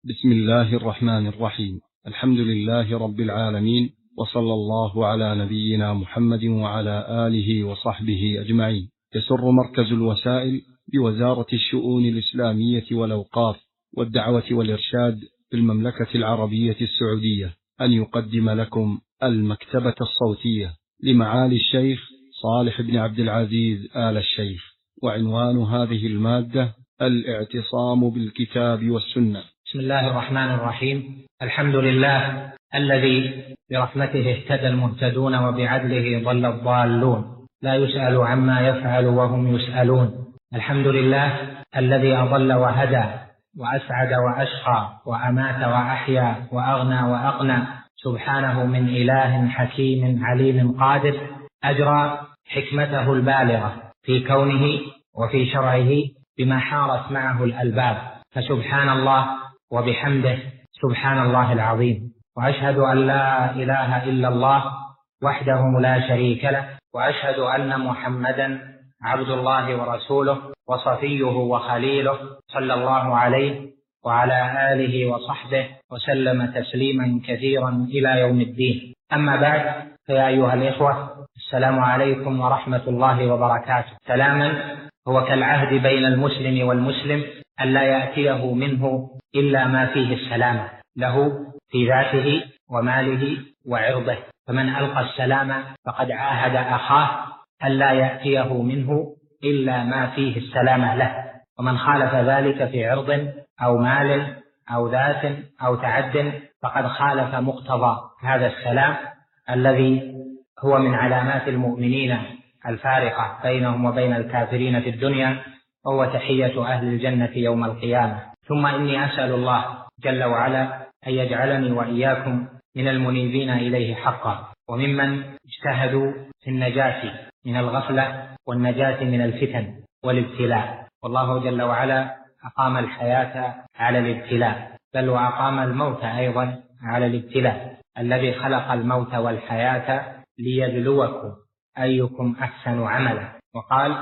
بسم الله الرحمن الرحيم. الحمد لله رب العالمين، وصلى الله على نبينا محمد وعلى آله وصحبه أجمعين. يسر مركز الوسائل بوزارة الشؤون الإسلامية والأوقاف والدعوة والإرشاد بالمملكة العربية السعودية أن يقدم لكم المكتبة الصوتية لمعالي الشيخ صالح بن عبد العزيز آل الشيخ، وعنوان هذه المادة الاعتصام بالكتاب والسنة. بسم الله الرحمن الرحيم. الحمد لله الذي برحمته اهتدى المهتدون وبعدله ضل الضالون، لا يسأل عما يفعل وهم يسألون. الحمد لله الذي أضل وهدى وأسعد وأشقى وأمات وأحيا وأغنى وأقنى، سبحانه من إله حكيم عليم قادر أجرى حكمته البالغة في كونه وفي شرعه بما حارت معه الألباب، فسبحان الله وبحمده سبحان الله العظيم. وأشهد أن لا إله إلا الله وحده لا شريك له، وأشهد أن محمدا عبد الله ورسوله وصفيه وخليله، صلى الله عليه وعلى آله وصحبه وسلم تسليما كثيرا إلى يوم الدين. أما بعد، فيا أيها الإخوة، السلام عليكم ورحمة الله وبركاته. سلاما هو كالعهد بين المسلم والمسلم أن لا يأتيه منه إلا ما فيه السلامة له في ذاته وماله وعرضه، فمن ألقى السلام فقد عاهد أخاه أن لا يأتيه منه إلا ما فيه السلامة له، ومن خالف ذلك في عرض أو مال أو ذات أو تعد فقد خالف مقتضى هذا السلام الذي هو من علامات المؤمنين الفارقة بينهم وبين الكافرين في الدنيا، وهو تحية أهل الجنة يوم القيامة. ثم إني أسأل الله جل وعلا أن يجعلني وإياكم من المنيبين إليه حقا، وممن اجتهدوا في النجاة من الغفلة والنجاة من الفتن والابتلاء. والله جل وعلا أقام الحياة على الابتلاء، بل وأقام الموت أيضا على الابتلاء، الذي خلق الموت والحياة ليبلوكم أيكم أحسن عملا، وقال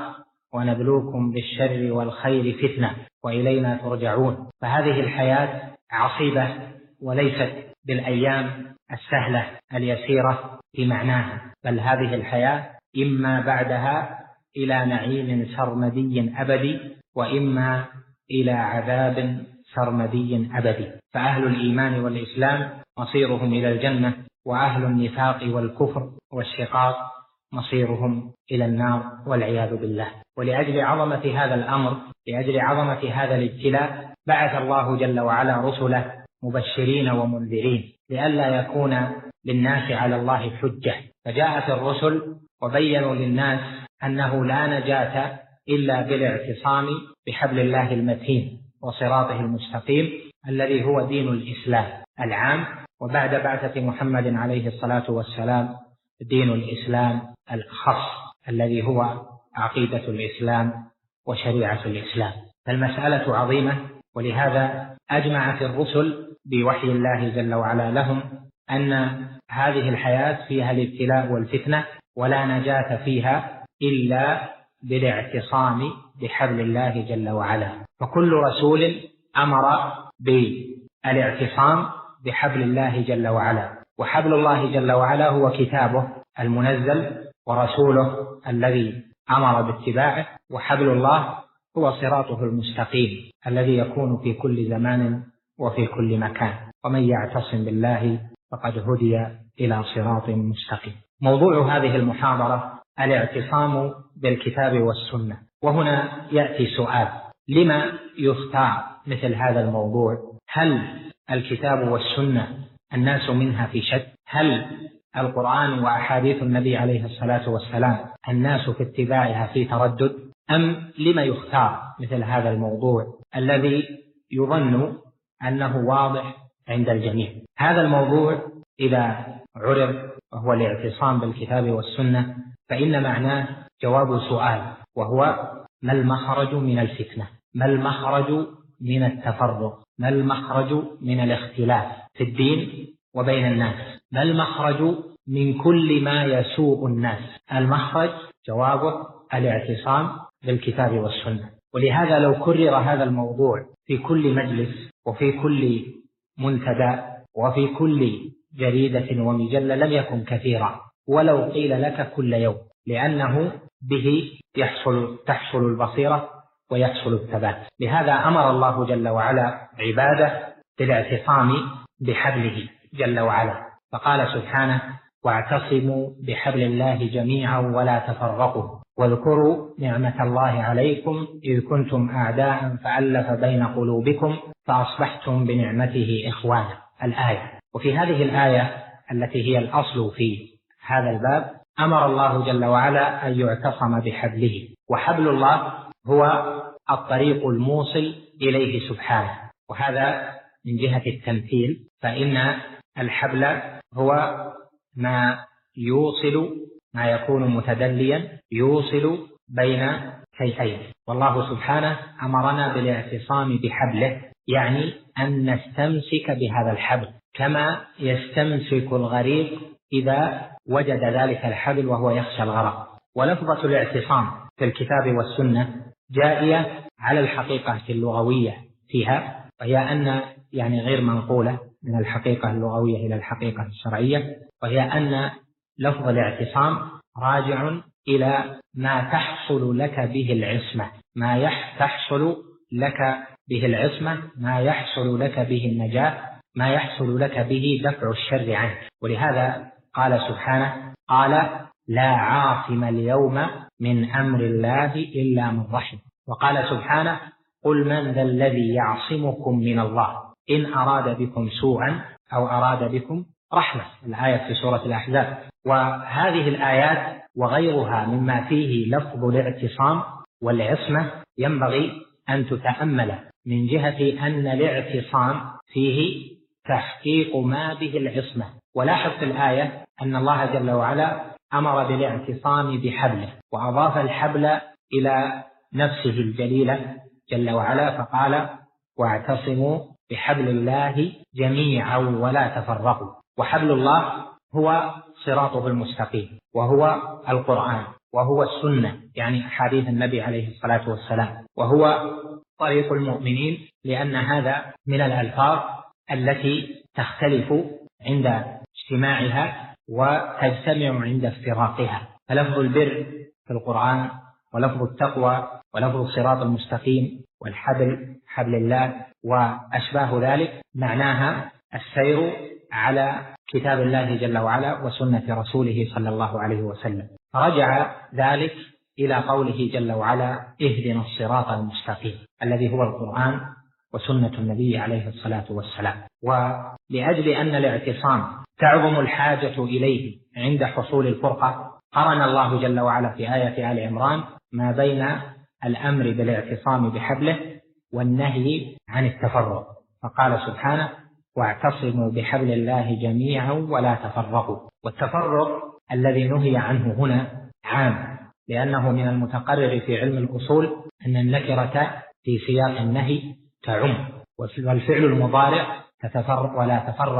ونبلوكم بالشر والخير فتنة وإلينا ترجعون. فهذه الحياة عصيبة وليست بالأيام السهلة اليسيرة في معناها، بل هذه الحياة إما بعدها إلى نعيم سرمدي أبدي، وإما إلى عذاب سرمدي أبدي. فأهل الإيمان والإسلام مصيرهم إلى الجنة، وأهل النفاق والكفر والشقاق مصيرهم إلى النار والعياذ بالله. ولأجل عظمة هذا الأمر، لأجل عظمة هذا الابتلاء، بعث الله جل وعلا رسله مبشرين ومنذرين لئلا يكون للناس على الله حجة، فجاءت الرسل وبينوا للناس أنه لا نجاة إلا بالاعتصام بحبل الله المتين وصراطه المستقيم الذي هو دين الإسلام العام، وبعد بعثة محمد عليه الصلاة والسلام دين الإسلام الخاص الذي هو عقيدة الإسلام وشريعة الإسلام. فالمسألة عظيمة، ولهذا أجمعت الرسل بوحي الله جل وعلا لهم أن هذه الحياة فيها الابتلاء والفتنة، ولا نجاة فيها إلا بالاعتصام بحبل الله جل وعلا. فكل رسول أمر بالاعتصام بحبل الله جل وعلا، وحبل الله جل وعلا هو كتابه المنزل ورسوله الذي أمر باتباعه، وحبل الله هو صراطه المستقيم الذي يكون في كل زمان وفي كل مكان، ومن يعتصم بالله فقد هدي إلى صراط مستقيم. موضوع هذه المحاضرة الاعتصام بالكتاب والسنة. وهنا يأتي سؤال: لما يختار مثل هذا الموضوع؟ هل الكتاب والسنة الناس منها في شك؟ هل القرآن وأحاديث النبي عليه الصلاة والسلام الناس في اتباعها في تردد؟ أم لما يختار مثل هذا الموضوع الذي يظن أنه واضح عند الجميع؟ هذا الموضوع إذا عرض وهو الاعتصام بالكتاب والسنة، فإن معناه جواب سؤال، وهو: ما المخرج من الفتنة؟ ما المخرج من التفرق؟ ما المخرج من الاختلاف في الدين وبين الناس؟ ما المخرج من كل ما يسوء الناس؟ المخرج جوابه الاعتصام بالكتاب والسنة. ولهذا لو كرر هذا الموضوع في كل مجلس وفي كل منتدى وفي كل جريدة ومجلة لم يكن كثيرا ولو قيل لك كل يوم، لأنه به تحصل البصيرة ويحصل الثبات. لهذا أمر الله جل وعلا عباده بالاعتصام بحبله جل وعلا، فقال سبحانه: واعتصموا بحبل الله جميعا ولا تفرقوا واذكروا نعمة الله عليكم إذ كنتم أعداء فألف بين قلوبكم فأصبحتم بنعمته إخوانا. الآية. وفي هذه الآية التي هي الأصل في هذا الباب أمر الله جل وعلا أن يعتصم بحبله، وحبل الله هو الطريق الموصل إليه سبحانه، وهذا من جهة التمثيل، فإن الحبل هو ما يكون متدليا يوصل بين شيئين، والله سبحانه أمرنا بالاعتصام بحبله، يعني أن نستمسك بهذا الحبل كما يستمسك الغريق إذا وجد ذلك الحبل وهو يخشى الغرق. ولفظة الاعتصام في الكتاب والسنة جائية على الحقيقة اللغوية فيها، وهي أن يعني غير منقولة من الحقيقة اللغوية إلى الحقيقة الشرعية، وهي أن لفظ الاعتصام راجع إلى ما تحصل لك به العصمة، ما يحصل لك به النجاة، ما يحصل لك به دفع الشر عنك. ولهذا قال سبحانه: قال: لا عاصم اليوم من أمر الله إلا من رحم. وقال سبحانه: قل من ذا الذي يعصمكم من الله إن أراد بكم سوءا أو أراد بكم رحمة. الآية في سورة الأحزاب. وهذه الآيات وغيرها مما فيه لفظ الاعتصام والعصمة ينبغي أن تتأمل من جهة أن الاعتصام فيه تحقيق ما به العصمة. ولاحظ في الآية أن الله جل وعلا أمر بالاعتصام بحبله، وأضاف الحبل إلى نفسه الجليلة جل وعلا، فقال: واعتصموا بحبل الله جميعا ولا تفرقوا. وحبل الله هو صراطه المستقيم، وهو القرآن، وهو السنة يعني أحاديث النبي عليه الصلاة والسلام، وهو طريق المؤمنين، لأن هذا من الألفاظ التي تختلف عند اجتماعها وتجتمع عند افتراقها. فلفظ البر في القرآن، ولفظ التقوى، ولفظ الصراط المستقيم، والحبل حبل الله وأشباه ذلك معناها السير على كتاب الله جل وعلا وسنة رسوله صلى الله عليه وسلم. فرجع ذلك إلى قوله جل وعلا: اهدنا الصراط المستقيم، الذي هو القرآن وسنة النبي عليه الصلاة والسلام. ولأجل أن الاعتصام تعظم الحاجة إليه عند حصول الفرقة، قرن الله جل وعلا في آية آل عمران ما بين الأمر بالاعتصام بحبله والنهي عن التفرق، فقال سبحانه: واعتصموا بحبل الله جميعا ولا تفرقوا. والتفرق الذي نهي عنه هنا عام، لأنه من المتقرر في علم الأصول أن النكرة في سياق النهي تعم، والفعل المضارع ولا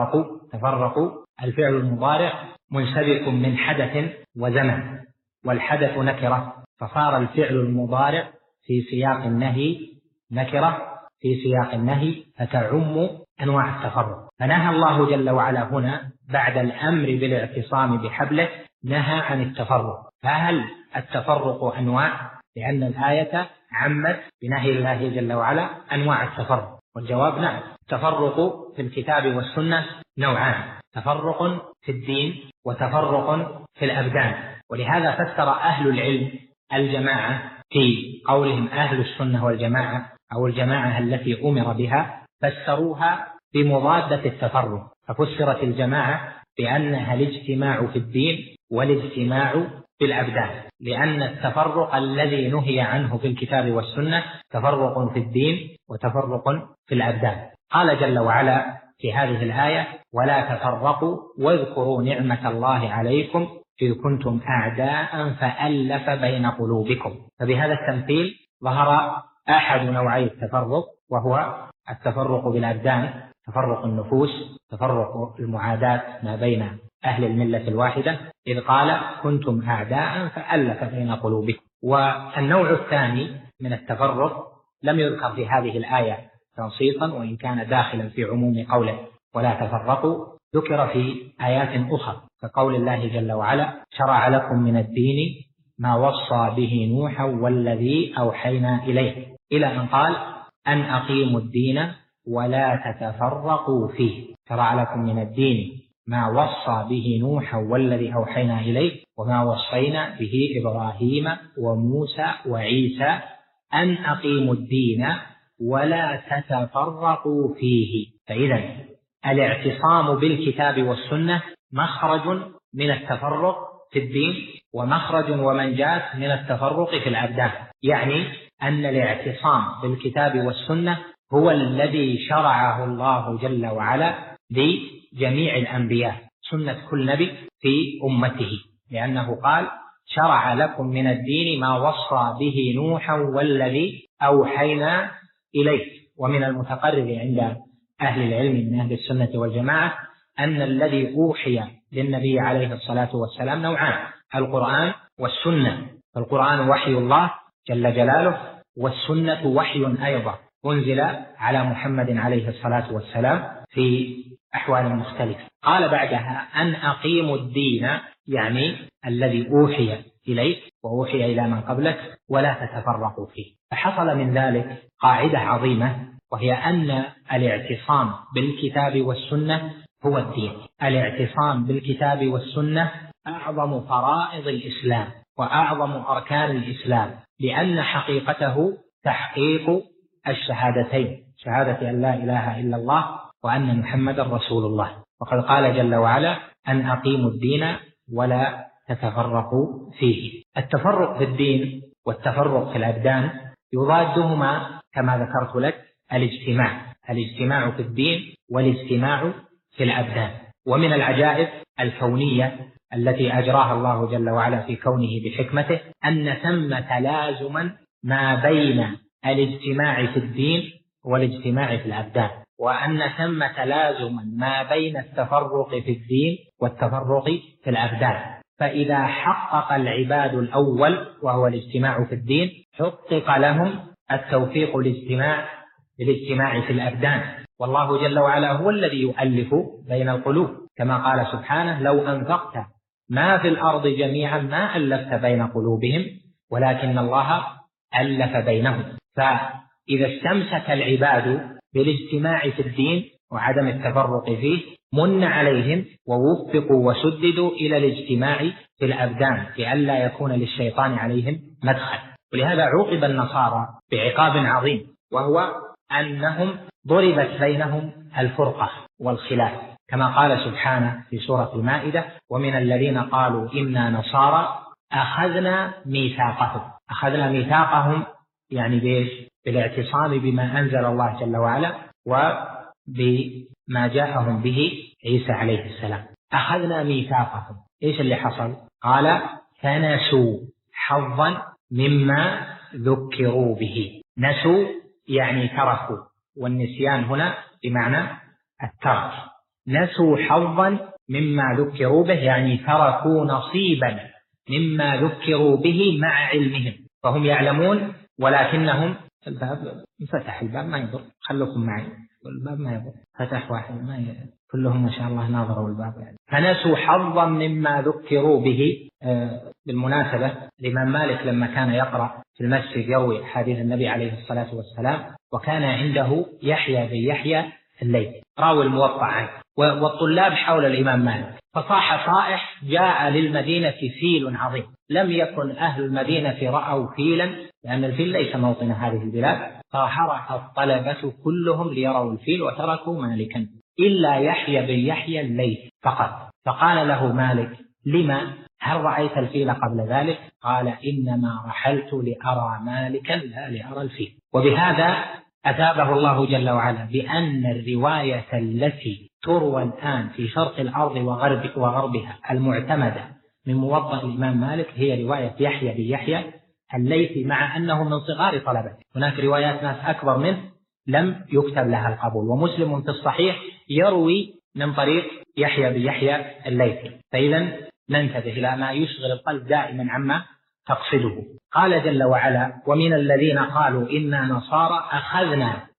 تفرقوا الفعل المضارع منسبك من حدث وزمن، والحدث نكرة، فصار الفعل المضارع في سياق النهي نكرة في سياق النهي فتعم أنواع التفرق. فنهى الله جل وعلا هنا بعد الأمر بالاعتصام بحبله نهى عن التفرق. فهل التفرق أنواع؟ لأن الآية عمت بنهي الله جل وعلا أنواع التفرق، والجواب نعم. التفرق في الكتاب والسنة نوعان: تفرق في الدين وتفرق في الأبدان. ولهذا فسر أهل العلم الجماعة في قولهم أهل السنة والجماعة أو الجماعة التي أمر بها، فسروها بمضادة التفرق، ففسرت الجماعة بأنها الاجتماع في الدين والاجتماع في الأبدان، لأن التفرق الذي نهي عنه في الكتاب والسنة تفرق في الدين وتفرق في الأبدان. قال جل وعلا في هذه الآية: ولا تفرقوا واذكروا نعمة الله عليكم إذ كنتم أعداء فألف بين قلوبكم. فبهذا التمثيل ظهر أحد نوعي التفرق، وهو التفرق بالأبدان، تفرق النفوس، تفرق المعاداة ما بين أهل الملة الواحدة، إذ قال: كنتم أعداء فألف بين قلوبكم. والنوع الثاني من التفرق لم يذكر في هذه الآية تنصيصا وإن كان داخلا في عموم قوله ولا تفرقوا، ذكر في آيات أخرى كقول الله جل وعلا: شرع لكم من الدين ما وصى به نوحا والذي أوحينا إليه، إلى أن قال: أن أقيموا الدين ولا تتفرقوا فيه. شرع لكم من الدين ما وصى به نوحا والذي أوحينا إليه وما وصينا به إبراهيم وموسى وعيسى أن أقيموا الدين ولا تتفرقوا فيه. فإذا الاعتصام بالكتاب والسنة مخرج من التفرق في الدين ومخرج ومنجاة من التفرق في الأبدان، يعني أن الاعتصام بالكتاب والسنة هو الذي شرعه الله جل وعلا لجميع الأنبياء، سنة كل نبي في أمته، لأنه قال: شرع لكم من الدين ما وصى به نوحا والذي أوحينا إليه. ومن المتقرر عند أهل العلم من أهل السنة والجماعة أن الذي أوحي للنبي عليه الصلاة والسلام نوعان: القرآن والسنة. فالقرآن وحي الله جل جلاله، والسنة وحي أيضا أنزل على محمد عليه الصلاة والسلام في أحوال مختلفة. قال بعدها: أن أقيموا الدين، يعني الذي أوحي إليك وأوحي إلى من قبلك، ولا تتفرقوا فيه. فحصل من ذلك قاعدة عظيمة، وهي أن الاعتصام بالكتاب والسنة هو الدين. الاعتصام بالكتاب والسنة أعظم فرائض الإسلام وأعظم أركان الإسلام، لأن حقيقته تحقيق الشهادتين، شهادة أن لا إله إلا الله وأن محمدا رسول الله. وقد قال جل وعلا: أن أقيموا الدين ولا تتفرقوا فيه. التفرق في الدين والتفرق في الأبدان يضادهما كما ذكرت لك الاجتماع في الدين والاجتماع في الأبدان. ومن العجائب الكونية التي أجراها الله جل وعلا في كونه بحكمته أن ثم تلازما ما بين الاجتماع في الدين والاجتماع في الأبدان، وأن ثم تلازما ما بين التفرق في الدين والتفرق في الأبدان. فإذا حقق العباد الأول وهو الاجتماع في الدين، حقق لهم التوفيق للاجتماع في الأبدان. والله جل وعلا هو الذي يؤلف بين القلوب، كما قال سبحانه: لو أنفقت ما في الأرض جميعا ما ألفت بين قلوبهم ولكن الله ألف بينهم. فإذا استمسك العباد بالاجتماع في الدين وعدم التفرق فيه، من عليهم ووفقوا وسددوا إلى الاجتماع في الأبدان لئلا يكون للشيطان عليهم مدخل. ولهذا عوقب النصارى بعقاب عظيم، وهو أنهم ضربت بينهم الفرقة والخلاف، كما قال سبحانه في سورة المائدة: ومن الذين قالوا إنا نصارى أخذنا ميثاقهم يعني بالاعتصام بما أنزل الله جل وعلا وبما جاءهم به عيسى عليه السلام. أخذنا ميثاقهم. إيش اللي حصل؟ قال: فنسوا حظا مما ذكروا به. نسوا يعني تركوا، والنسيان هنا بمعنى الترك. نسوا حظا مما ذكروا به يعني تركوا نصيبا مما ذكروا به مع علمهم، فهم يعلمون ولكنهم الباب فتح، الباب ما يضر، خلوكم معي، الباب ما يضر، فتح واحد ما يضر. كلهم ما شاء الله ناظروا الباب يعني. فنسوا حظا مما ذكروا به. بالمناسبة الإمام مالك لما كان يقرأ في المسجد يروي حديث النبي عليه الصلاة والسلام، وكان عنده يحيى بن يحيى الليثي راوي الموطأ عنه، والطلاب حول الإمام مالك، فصاح صائح: جاء للمدينة فيل عظيم. لم يكن أهل المدينة رأوا فيلا، لأن الفيل ليس موطن هذه البلاد، فحرك الطلبة كلهم ليروا الفيل وتركوا مالكا إلا يحيى بن يحيى الليثي فقط. فقال له مالك: لما؟ هل رأيت الفيل قبل ذلك؟ قال: إنما رحلت لأرى مالكا لا لأرى الفيل. وبهذا أثابه الله جل وعلا بأن الرواية التي تروى الآن في شرق الأرض وغربها المعتمدة من موطأ الإمام مالك هي رواية يحيى بن يحيى الليثي، مع أنه من صغار طلبته. هناك روايات ناس أكبر منه لم يكتب لها القبول، ومسلم في الصحيح يروي من طريق يحيى بن يحيى الليثي. فإذا ننتبه إلى ما يشغل القلب دائما عما تقصده. قال جل وعلا: ومن الذين قالوا إنا نصارى أخذنا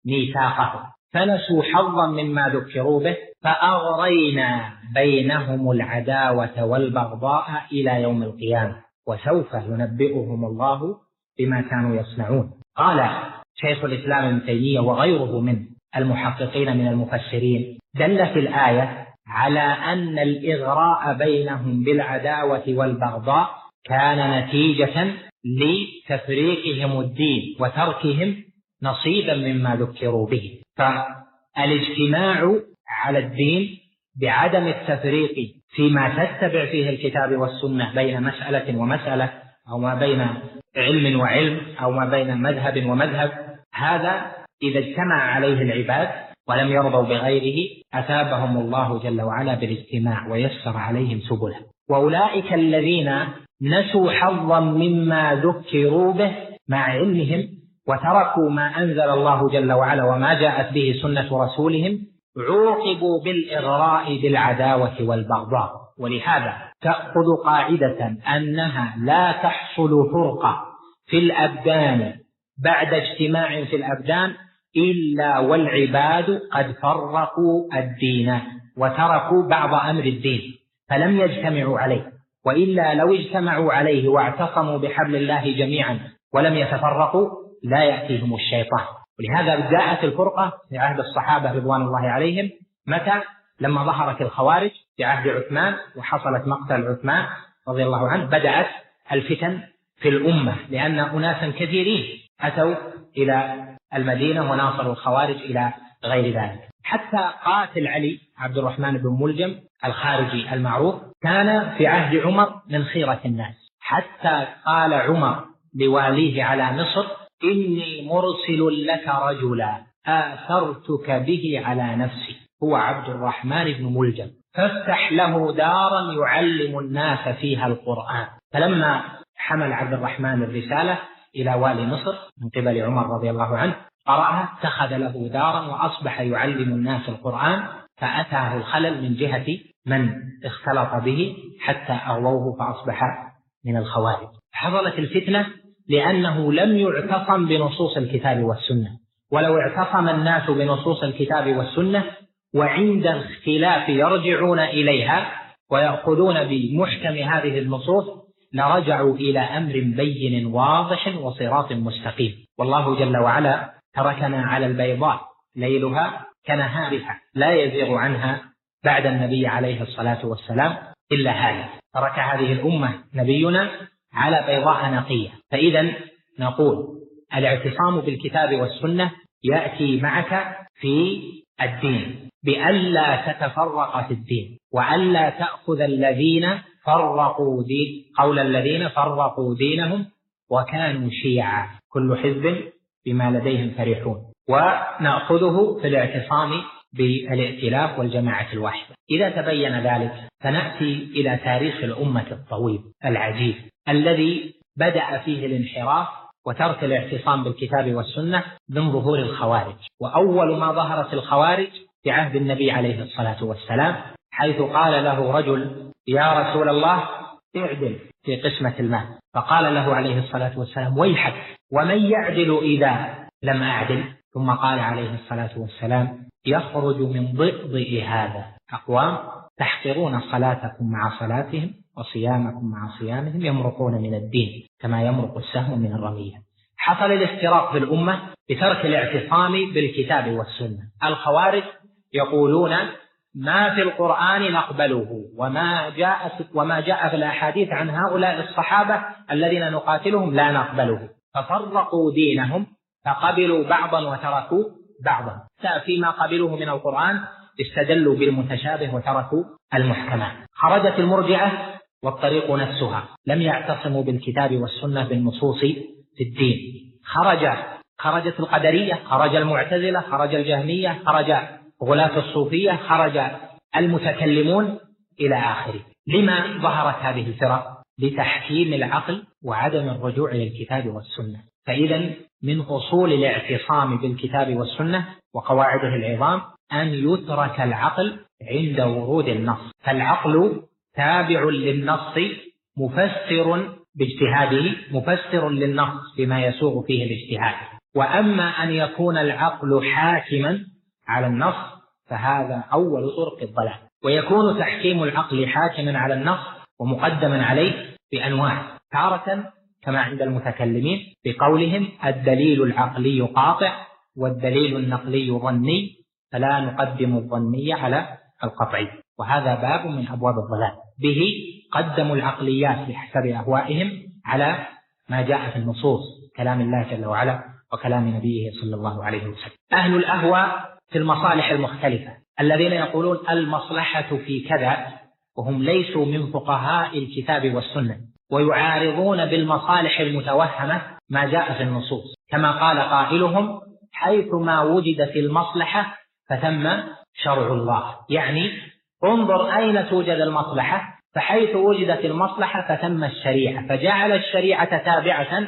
ميثاقه فنسوا حظا مما ذكروا به فأغرينا بينهم العداوة والبغضاء إلى يوم القيامة وسوف ينبئهم الله بما كانوا يصنعون. قال شيخ الإسلام ابن تيمية وغيره من المحققين من المفسرين: دلت الآية على أن الإغراء بينهم بالعداوة والبغضاء كان نتيجة لتفريقهم الدين وتركهم نصيبا مما ذكروا به. فالاجتماع على الدين بعدم التفريق فيما تتبع فيه الكتاب والسنة بين مسألة ومسألة، أو ما بين علم وعلم، أو ما بين مذهب ومذهب، هذا إذا اجتمع عليه العباد ولم يرضوا بغيره أثابهم الله جل وعلا بالاجتماع ويسر عليهم سبله. وأولئك الذين نسوا حظا مما ذكروا به مع علمهم وتركوا ما أنزل الله جل وعلا وما جاءت به سنة رسولهم عوقبوا بالإغراء بالعداوة والبغضاء. ولهذا تأخذ قاعدة أنها لا تحصل فرقة في الأبدان بعد اجتماع في الأبدان إلا والعباد قد فرقوا الدين وتركوا بعض أمر الدين فلم يجتمعوا عليه، وإلا لو اجتمعوا عليه واعتصموا بحبل الله جميعا ولم يتفرقوا لا يأتيهم الشيطان. ولهذا جاءت الفرقة في عهد الصحابة رضوان الله عليهم متى؟ لما ظهرت الخوارج في عهد عثمان وحصلت مقتل عثمان رضي الله عنه، بدأت الفتن في الأمة لأن أناسا كثيرين أتوا إلى المدينة وناصروا الخوارج إلى غير ذلك. حتى قاتل علي عبد الرحمن بن ملجم الخارجي المعروف كان في عهد عمر من خيرة الناس، حتى قال عمر لواليه على مصر: إني مرسل لك رجلا آثرتك به على نفسي، هو عبد الرحمن بن ملجم، فافتح له دارا يعلم الناس فيها القرآن. فلما حمل عبد الرحمن الرسالة إلى والي مصر من قبل عمر رضي الله عنه قرأها، اتخذ له دارا وأصبح يعلم الناس القرآن، فأتاه الخلل من جهة من اختلط به حتى أغووه فأصبح من الخوارج. حصلت الفتنة لأنه لم يعتصم بنصوص الكتاب والسنة، ولو اعتصم الناس بنصوص الكتاب والسنة وعند الاختلاف يرجعون إليها ويأخذون بمحكم هذه النصوص لرجعوا إلى أمر بين واضح وصراط مستقيم. والله جل وعلا تركنا على البيضاء ليلها كنهارها لا يزيغ عنها بعد النبي عليه الصلاة والسلام إلا هذا. ترك هذه الأمة نبينا على بيضاء نقية. فإذا نقول الاعتصام بالكتاب والسنة يأتي معك في الدين بألا تتفرق في الدين، وألا تأخذ الذين فرقوا قول الذين فرقوا دينهم وكانوا شيعا كل حزب بما لديهم فرحون، ونأخذه في الاعتصام بالائتلاف والجماعة الواحدة. إذا تبين ذلك فنأتي إلى تاريخ الأمة الطويل العجيب الذي بدأ فيه الانحراف وترك الاعتصام بالكتاب والسنة من ظهور الخوارج. وأول ما ظهرت الخوارج في عهد النبي عليه الصلاة والسلام، حيث قال له رجل: يا رسول الله اعدل في قسمة المال، فقال له عليه الصلاة والسلام: ويحك، ومن يعدل إذا لم أعدل؟ ثم قال عليه الصلاة والسلام: يخرج من ضئضئ هذا أقوام تحقرون صلاتكم مع صلاتهم وصيامكم مع صيامهم يمرقون من الدين كما يمرق السهم من الرمية. حصل الافتراق في الأمة بترك الاعتصام بالكتاب والسنة. الخوارج يقولون ما في القرآن نقبله، وما جاء في الأحاديث عن هؤلاء الصحابة الذين نقاتلهم لا نقبله، ففرقوا دينهم فقبلوا بعضا وتركوا بعضا. فيما قبلوه من القرآن استدلوا بالمتشابه وتركوا المحكمات. خرجت المرجئة والطريق نفسها، لم يعتصموا بالكتاب والسنة بالنصوص في الدين. خرجت القدرية، خرج المعتزلة، خرج الجهمية، خرج غلاة الصوفية، خرج المتكلمون إلى آخره. لما ظهرت هذه الفرق؟ لتحكيم العقل وعدم الرجوع للكتاب والسنة. فإذا من أصول الاعتصام بالكتاب والسنة وقواعده العظام أن يترك العقل عند ورود النص، فالعقل تابع للنص مفسر باجتهاده، مفسر للنص بما يسوغ فيه الاجتهاد. وأما أن يكون العقل حاكما على النص فهذا أول طرق الضلال. ويكون تحكيم العقل حاكما على النص ومقدما عليه بأنواع، تارة كما عند المتكلمين بقولهم الدليل العقلي قاطع والدليل النقلي ظني فلا نقدم الظني على القطعي، وهذا باب من أبواب الضلال. به قدموا العقليات بحسب أهوائهم على ما جاء في النصوص كلام الله جل وعلا وكلام نبيه صلى الله عليه وسلم. أهل الأهواء في المصالح المختلفة الذين يقولون المصلحة في كذا وهم ليسوا من فقهاء الكتاب والسنة، ويعارضون بالمصالح المتوهمة ما جاء في النصوص، كما قال قائلهم حيث ما وجدت المصلحة فثم شرع الله. يعني انظر أين توجد المصلحة، فحيث وجدت المصلحة فثم الشريعة، فجعل الشريعة تابعة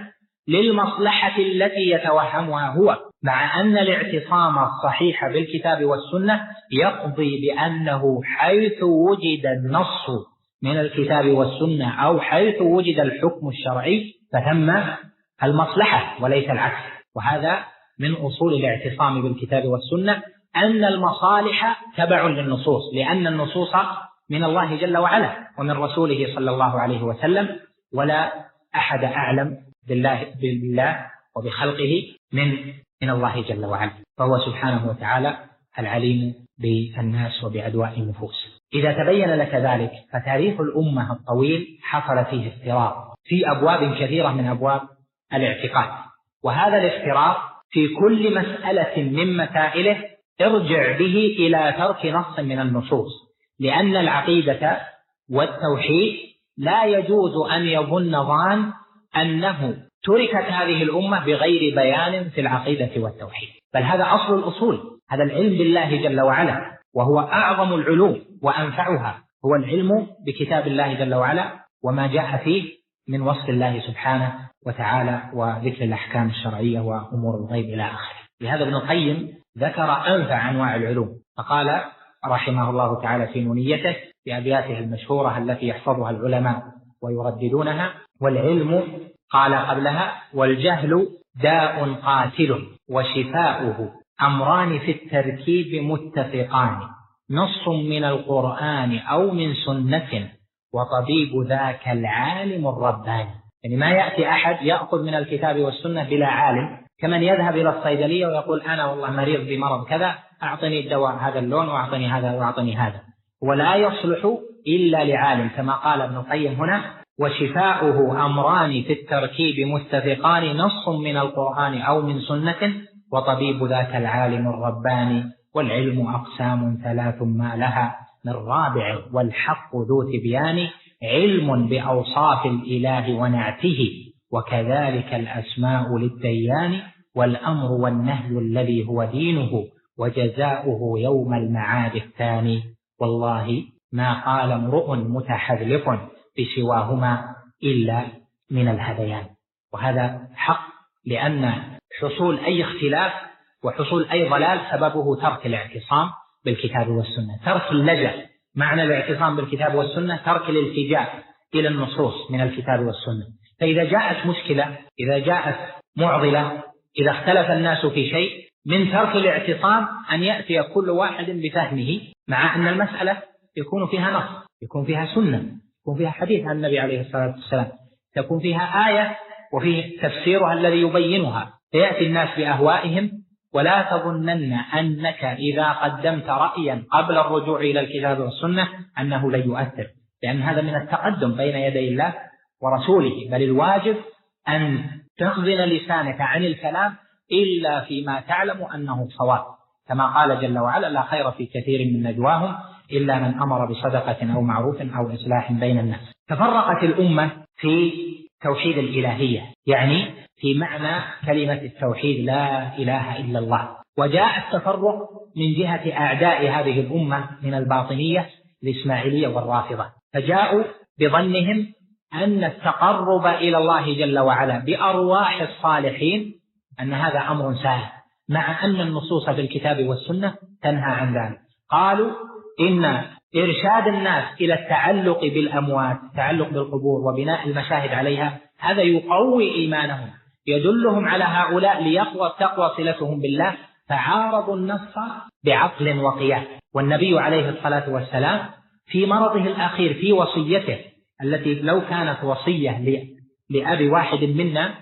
للمصلحة التي يتوهمها هو، مع أن الاعتصام الصحيح بالكتاب والسنة يقضي بأنه حيث وجد النص من الكتاب والسنة أو حيث وجد الحكم الشرعي فثم المصلحة وليس العكس. وهذا من أصول الاعتصام بالكتاب والسنة أن المصالح تبع للنصوص، لأن النصوص من الله جل وعلا ومن رسوله صلى الله عليه وسلم، ولا أحد أعلم بالله وبخلقه من الله جل وعلا، فهو سبحانه وتعالى العليم بالناس وبأدواء النفوس. إذا تبين لك ذلك فتاريخ الأمة الطويل حصل فيه افتراق في أبواب كثيرة من أبواب الاعتقاد، وهذا الافتراق في كل مسألة من مسائله ارجع به إلى ترك نص من النصوص، لأن العقيدة والتوحيد لا يجوز أن يظن ظان أنه تركت هذه الأمة بغير بيان في العقيدة والتوحيد، بل هذا أصل الأصول، هذا العلم بالله جل وعلا، وهو أعظم العلوم وأنفعها، هو العلم بكتاب الله جل وعلا وما جاء فيه من وصف الله سبحانه وتعالى وذكر الأحكام الشرعية وأمور الغيب إلى آخره. لهذا ابن القيم ذكر أنفع أنواع العلوم، فقال رحمه الله تعالى في نونيته بأبياته المشهورة التي يحفظها العلماء ويرددونها: والعلم قال قبلها والجهل داء قاتل وشفاؤه أمران في التركيب متفقان، نص من القرآن أو من سنة وطبيب ذاك العالم الرباني. يعني ما يأتي أحد يأخذ من الكتاب والسنة بلا عالم، كمن يذهب إلى الصيدلية ويقول أنا والله مريض بمرض كذا أعطني الدواء هذا اللون وأعطني هذا وأعطني هذا، ولا يصلح إلا لعالم، كما قال ابن القيم هنا: وشفاؤه أمران في التركيب متفقان، نص من القرآن أو من سنة وطبيب ذاك العالم الرباني. والعلم أقسام ثلاث ما لها من رابع والحق ذو تبيان، علم بأوصاف الإله ونعته وكذلك الأسماء للديان، والأمر والنهي الذي هو دينه وجزاؤه يوم المعاد الثاني، والله ما قال امرؤ متحذلق بسواهما إلا من الهذيان. وهذا حق، لأن حصول أي اختلاف وحصول أي ضلال سببه ترك الاعتصام بالكتاب والسنة، ترك اللجأ. معنى الاعتصام بالكتاب والسنة ترك الالتجاء إلى النصوص من الكتاب والسنة. فإذا جاءت مشكلة، إذا جاءت معضلة، إذا اختلف الناس في شيء، من ترك الاعتصام أن يأتي كل واحد بفهمه، مع أن المسألة يكون فيها نص، يكون فيها سنة، يكون فيها حديث عن النبي عليه الصلاة والسلام، تكون فيها آية وفيه تفسيرها الذي يبينها، فيأتي الناس بأهوائهم. ولا تظنن أنك إذا قدمت رأيا قبل الرجوع إلى الكتاب والسنة أنه لن يؤثر، لأن هذا من التقدم بين يدي الله ورسوله، بل الواجب أن تخزن لسانك عن الكلام إلا فيما تعلم أنه صواب، كما قال جل وعلا: لا خير في كثير من نجواهم إلا من أمر بصدقة أو معروف أو إصلاح بين الناس. تفرقت الأمة في توحيد الإلهية، يعني في معنى كلمة التوحيد لا إله إلا الله، وجاء التفرق من جهة أعداء هذه الأمة من الباطنية الإسماعيلية والرافضة، فجاءوا بظنهم أن التقرب إلى الله جل وعلا بأرواح الصالحين أن هذا أمر سهل، مع أن النصوص في الكتاب والسنة تنهى عن ذلك. قالوا إن إرشاد الناس إلى التعلق بالأموات، التعلق بالقبور وبناء المشاهد عليها، هذا يقوي إيمانهم، يدلهم على هؤلاء ليقوى صلتهم بالله، فعارضوا النص بعقل وقياس. والنبي عليه الصلاة والسلام في مرضه الأخير في وصيته التي لو كانت وصية لأبي واحد منا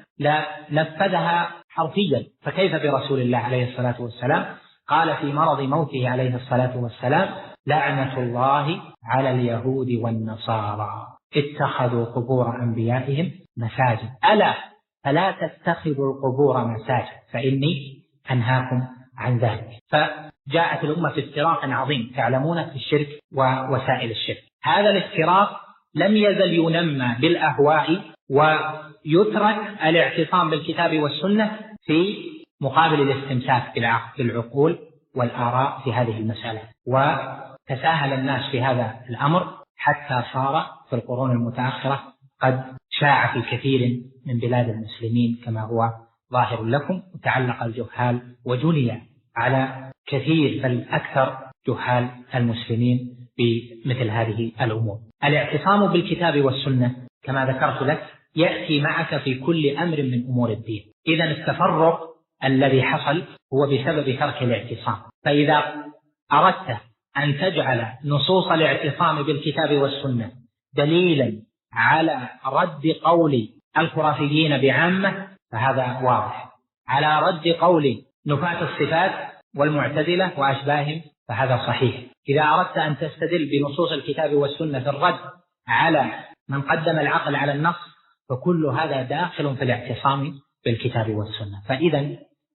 لنفذها حرفيا، فكيف برسول الله عليه الصلاة والسلام؟ قال في مرض موته عليه الصلاة والسلام: لعنة الله على اليهود والنصارى اتخذوا قبور أنبيائهم مساجد، ألا فلا تتخذوا القبور مساجد فإني أنهاكم عن ذلك. فجاءت الأمة في افتراق عظيم تعلمون في الشرك ووسائل الشرك. هذا الافتراق لم يزل ينمى بالأهواء، ويترك الاعتصام بالكتاب والسنة في مقابل الاستمساك بالعقول والآراء في هذه المسألة. وتساهل الناس في هذا الأمر حتى صار في القرون المتأخرة قد شاع في كثير من بلاد المسلمين كما هو ظاهر لكم، وتعلق الجهال وجلي على كثير بل أكثر جهال المسلمين بمثل هذه الأمور. الاعتصام بالكتاب والسنة كما ذكرت لك يأتي معك في كل أمر من أمور الدين. إذن التفرق الذي حصل هو بسبب ترك الاعتصام. فإذا أردت أن تجعل نصوص الاعتصام بالكتاب والسنة دليلا على رد قول الخرافيين بعامة فهذا واضح، على رد قول نفاة الصفات والمعتزلة وأشباههم فهذا صحيح. إذا أردت أن تستدل بنصوص الكتاب والسنة في الرد على من قدم العقل على النص فكل هذا داخل في الاعتصام بالكتاب والسنة. فإذا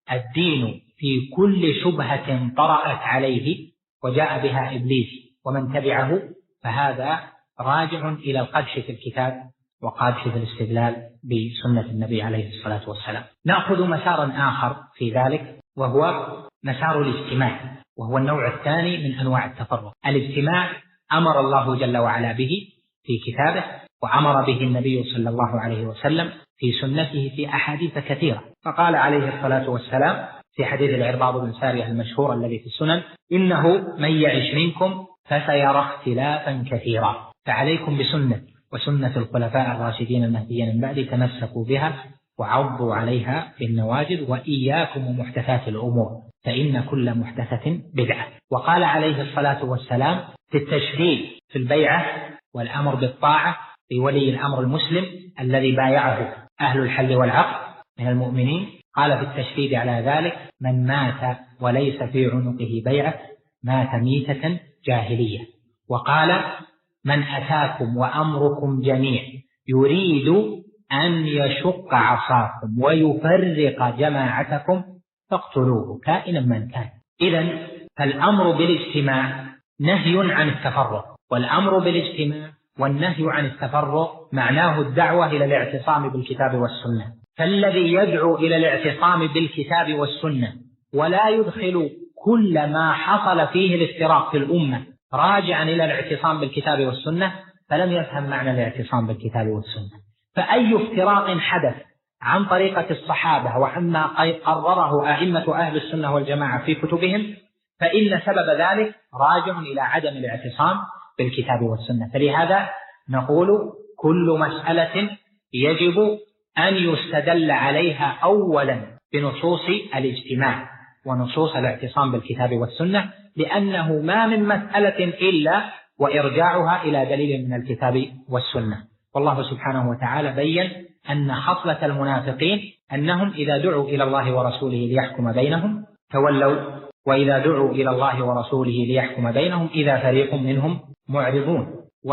الدين في كل شبهة طرأت عليه وجاء بها إبليس ومن تبعه فهذا راجع إلى القدح في الكتاب وقدح في الاستدلال بسنة النبي عليه الصلاة والسلام. نأخذ مسارا آخر في ذلك وهو مسار الاجتماع، وهو النوع الثاني من أنواع التفرق. الاجتماع أمر الله جل وعلا به في كتابه، وأمر به النبي صلى الله عليه وسلم في سنته في أحاديث كثيرة. فقال عليه الصلاة والسلام في حديث العرباض بن سارية المشهور الذي في السنن: إنه من يعش منكم فسيرى اختلافا كثيرا، فعليكم بسنة وسنة الخلفاء الراشدين المهديين من بعد، تمسكوا بها وعضوا عليها بالنواجذ، وإياكم ومحدثات الأمور فإن كل محدثة بدعة. وقال عليه الصلاة والسلام في التشديد في البيعة والأمر بالطاعة لولي الأمر المسلم الذي بايعه أهل الحل والعقد من المؤمنين، قال في التشديد على ذلك: من مات وليس في عنقه بيعة مات ميتة جاهلية. وقال: من أتاكم وأمركم جميع يريد أن يشق عصاكم ويفرق جماعتكم فاقتلوه كائنا من كان. إذن فالأمر بالاجتماع نهي عن التفرق، والأمر بالاجتماع والنهي عن التفرق معناه الدعوة إلى الاعتصام بالكتاب والسنة. فالذي يدعو إلى الاعتصام بالكتاب والسنة ولا يدخل كل ما حصل فيه الافتراق في الأمة راجعا إلى الاعتصام بالكتاب والسنة فلم يفهم معنى الاعتصام بالكتاب والسنة. فأي افتراق حدث عن طريقة الصحابة وعما قرره أئمة أهل السنة والجماعة في كتبهم فإن سبب ذلك راجع إلى عدم الاعتصام بالكتاب والسنة. فلهذا نقول كل مسألة يجب أن يستدل عليها أولا بنصوص الاجتماع ونصوص الاعتصام بالكتاب والسنة، لأنه ما من مسألة إلا وإرجاعها إلى دليل من الكتاب والسنة. والله سبحانه وتعالى بين أن خصلة المنافقين أنهم إذا دعوا إلى الله ورسوله ليحكم بينهم تولوا، وإذا دعوا إلى الله ورسوله ليحكم بينهم إذا فريق منهم معرضون.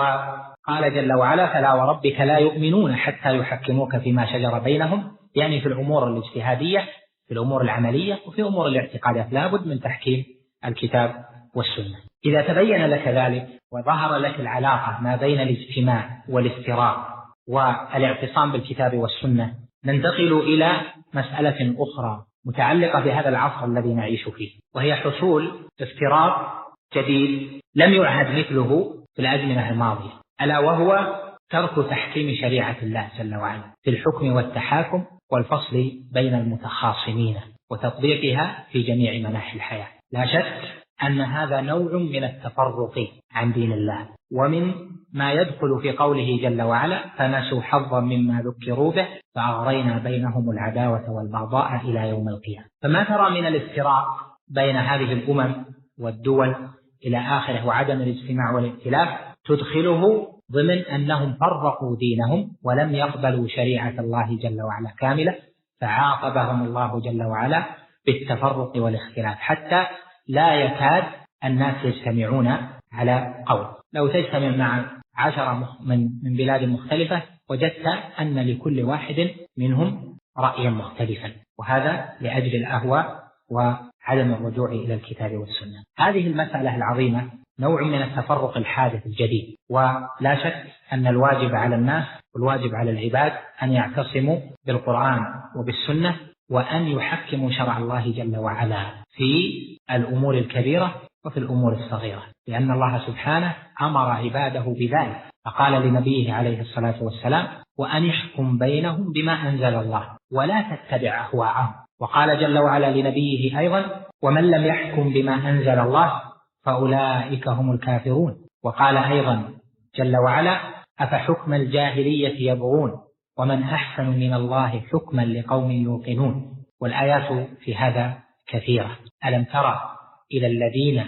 وقال جل وعلا: فلا وربك لا يؤمنون حتى يحكموك فيما شجر بينهم، يعني في الأمور الاجتهادية، في الأمور العملية، وفي أمور الاعتقادات لا بد من تحكيم الكتاب والسنة. إذا تبين لك ذلك وظهر لك العلاقة ما بين الاجتماع والافتراق والاعتصام بالكتاب والسنة، ننتقل إلى مسألة أخرى متعلقة بهذا العصر الذي نعيش فيه، وهي حصول افتراق جديد لم يعهد مثله في الأزمنة الماضية، ألا وهو ترك تحكيم شريعة الله جل وعلا في الحكم والتحاكم والفصل بين المتخاصمين وتطبيقها في جميع مناحي الحياة. لا شك أن هذا نوع من التفرق عن دين الله، ومن ما يدخل في قوله جل وعلا فنسوا حظا مما ذكروا به فأغرينا بينهم العداوة والبغضاء إلى يوم القيامة. فما ترى من الافتراق بين هذه الأمم والدول إلى آخره وعدم الاجتماع والائتلاف تدخله ضمن أنهم فرقوا دينهم ولم يقبلوا شريعة الله جل وعلا كاملة، فعاقبهم الله جل وعلا بالتفرق والاختلاف حتى لا يكاد الناس يجتمعون على قول. لو تجتمع مع 10 من بلاد مختلفة وجدت أن لكل واحد منهم رأيا مختلفا، وهذا لأجل الأهواء وعدم الرجوع إلى الكتاب والسنة. هذه المسألة العظيمة نوع من التفرق الحادث الجديد، ولا شك أن الواجب على الناس والواجب على العباد أن يعتصموا بالقرآن وبالسنة، وأن يحكموا شرع الله جل وعلا في الأمور الكبيرة وفي الأمور الصغيرة، لأن الله سبحانه أمر عباده بذلك، فقال لنبيه عليه الصلاة والسلام وأن يحكم بينهم بما أنزل الله ولا تتبع أهواءهم. وقال جل وعلا لنبيه أيضا ومن لم يحكم بما أنزل الله فأولئك هم الكافرون. وقال أيضا جل وعلا أفحكم الجاهلية يبغون ومن أحسن من الله حكما لقوم يوقنون. والآيات في هذا كثيرة. ألم ترى إلى الذين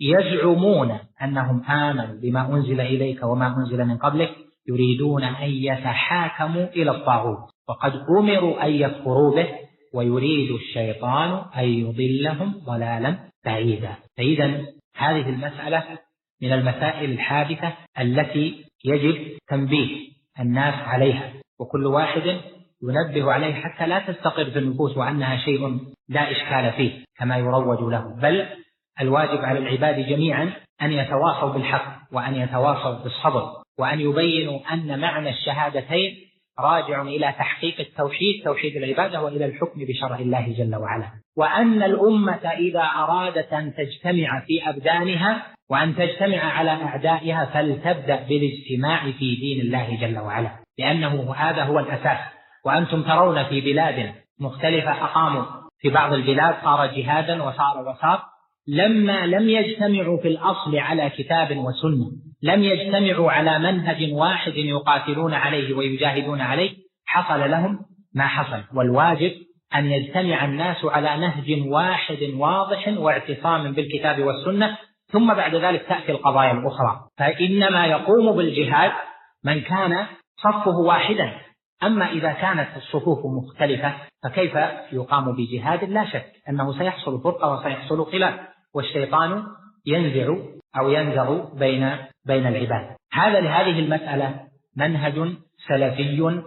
يزعمون أنهم آمنوا بما أنزل إليك وما أنزل من قبلك يريدون أن يتحاكموا إلى الطاغوت وقد أمروا أن يكفروا به ويريد الشيطان أن يضلهم ضلالا بعيدا. فإذا هذه المسألة من المسائل الحادثة التي يجب تنبيه الناس عليها، وكل واحد ينبه عليه حتى لا تستقر في النفوس وأنها شيء لا إشكال فيه كما يروج له، بل الواجب على العباد جميعا أن يتواصوا بالحق وأن يتواصوا بالصبر، وأن يبينوا أن معنى الشهادتين راجع إلى تحقيق التوحيد، توحيد العبادة، وإلى الحكم بشرع الله جل وعلا، وأن الأمة إذا أرادت أن تجتمع في أبدانها وأن تجتمع على أعدائها فلتبدأ بالاجتماع في دين الله جل وعلا، لأنه هذا هو الأساس. وأنتم ترون في بلاد مختلفة أقاموا في بعض البلاد صار جهادا وصار وصار، لما لم يجتمعوا في الأصل على كتاب وسنة، لم يجتمعوا على منهج واحد يقاتلون عليه ويجاهدون عليه، حصل لهم ما حصل. والواجب أن يجتمع الناس على نهج واحد واضح واعتصام بالكتاب والسنة، ثم بعد ذلك تأتي القضايا الأخرى. فإنما يقوم بالجهاد من كان صفه واحدا، أما إذا كانت الصفوف مختلفة فكيف يقام بجهاد؟ لا شك أنه سيحصل فرقة وسيحصل خلاف، والشيطان ينزع أو ينزغ بين العباد. هذا لهذه المسألة منهج سلفي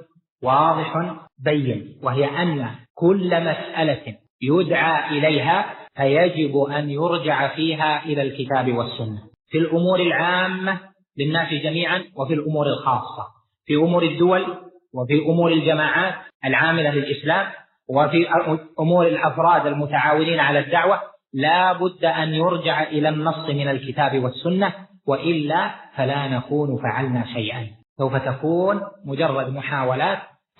واضح بين، وهي أن كل مسألة يدعى إليها فيجب أن يرجع فيها إلى الكتاب والسنة، في الأمور العامة للناس جميعا وفي الأمور الخاصة، في أمور الدول وفي أمور الجماعات العاملة للإسلام وفي أمور الأفراد المتعاونين على الدعوة. لا بد أن يرجع إلى النص من الكتاب والسنة، وإلا فلا نكون فعلنا شيئا، سوف تكون مجرد محاولات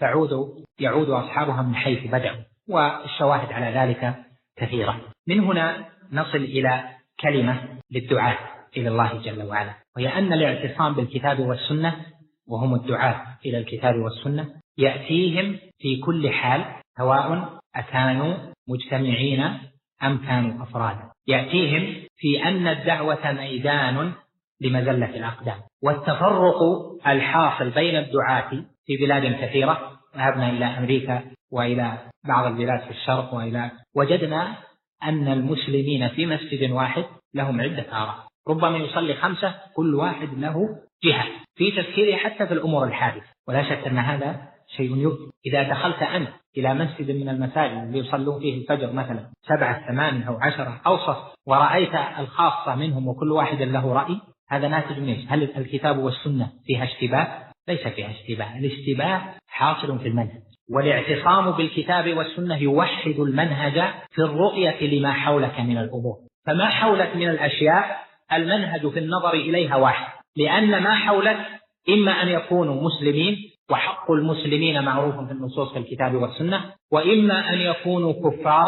يعود أصحابها من حيث بدأوا، والشواهد على ذلك كثيرة. من هنا نصل إلى كلمة للدعاة إلى الله جل وعلا، وهي أن الاعتصام بالكتاب والسنة، وهم الدعاة إلى الكتاب والسنة، يأتيهم في كل حال سواء أكانوا مجتمعين أم كانوا أفرادا. يأتيهم في أن الدعوة ميدان لمزلة الأقدام، والتفرق الحاصل بين الدعاة في بلاد كثيرة، ذهبنا إلى أمريكا وإلى بعض البلاد في الشرق وجدنا أن المسلمين في مسجد واحد لهم عدة آراء، ربما يصلي 5 كل واحد له جهة في تفكيره حتى في الأمور الحادثة، ولا شك أن هذا شيء يؤذي. إذا دخلت أنت إلى مسجد من المساجد اللي يصلون فيه الفجر مثلا 7 8 أو 10 أوسط، ورأيت الخاصة منهم وكل واحد له رأي، هذا ناتج من إيش؟ هل الكتاب والسنة فيها اشتباه؟ ليس فيها اشتباه، الاشتباه حاصل في المنهج، والاعتصام بالكتاب والسنة يوحد المنهج في الرؤية لما حولك من الأمور. فما حولك من الأشياء المنهج في النظر إليها واحد، لأن ما حولك إما أن يكونوا مسلمين وحق المسلمين معروف في النصوص في الكتاب والسنة، وإما أن يكونوا كفارا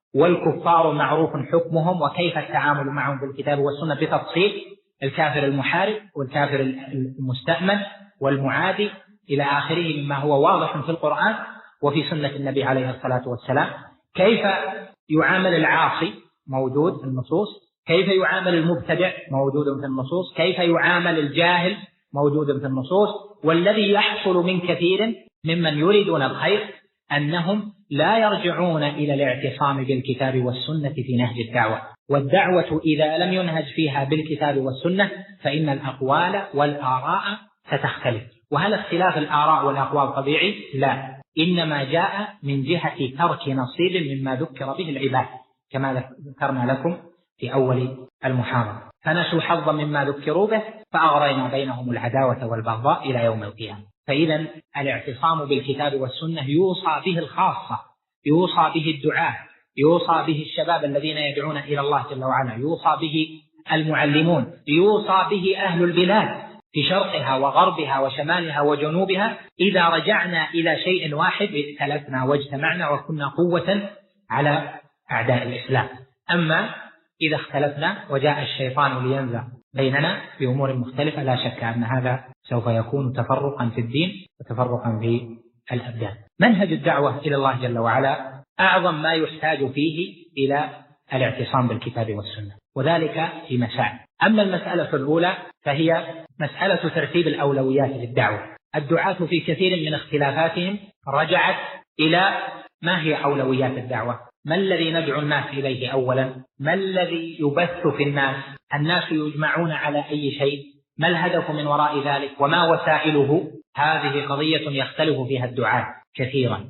والكفار معروف حكمهم وكيف التعامل معهم بالكتاب والسنة بتفصيل، الكافر المحارب والكافر المستأمن والمعادي إلى آخره مما هو واضح في القرآن وفي سنة النبي عليه الصلاة والسلام. كيف يعامل العاصي موجود في النصوص، كيف يعامل المبتدع موجود في النصوص، كيف يعامل الجاهل موجود في النصوص. والذي يحصل من كثير ممن يريدون الخير أنهم لا يرجعون إلى الاعتصام بالكتاب والسنة في نهج الدعوة، والدعوة إذا لم ينهج فيها بالكتاب والسنة فإن الأقوال والآراء ستختلف. وهل اختلاف الآراء والأقوال طبيعي؟ لا، إنما جاء من جهة ترك نصيب مما ذكر به العباد كما ذكرنا لكم في أول المحاضرة، فنسوا حظا مما ذكروا به فأغرينا بينهم العداوة والبغضاء إلى يوم القيامة. فإذا الاعتصام بالكتاب والسنة يوصى به الخاصة، يوصى به الدعاة، يوصى به الشباب الذين يدعون إلى الله جل وعلا، يوصى به المعلمون، يوصى به أهل البلاد في شرقها وغربها وشمالها وجنوبها. إذا رجعنا إلى شيء واحد ائتلفنا واجتمعنا وكنا قوة على أعداء الإسلام. أما إذا اختلفنا وجاء الشيطان لينزع بيننا بأمور مختلفة لا شك أن هذا سوف يكون تفرقا في الدين وتفرقا في الأبدان. منهج الدعوة إلى الله جل وعلا أعظم ما يحتاج فيه إلى الاعتصام بالكتاب والسنة، وذلك في مسائل. أما المسألة الأولى فهي مسألة ترتيب الأولويات للدعوة. الدعاة في كثير من اختلافاتهم رجعت إلى ما هي أولويات الدعوة، ما الذي ندعو الناس إليه أولا، ما الذي يبث في الناس يجمعون على أي شيء، ما الهدف من وراء ذلك وما وسائله. هذه قضية يختلف فيها الدعاة كثيرا،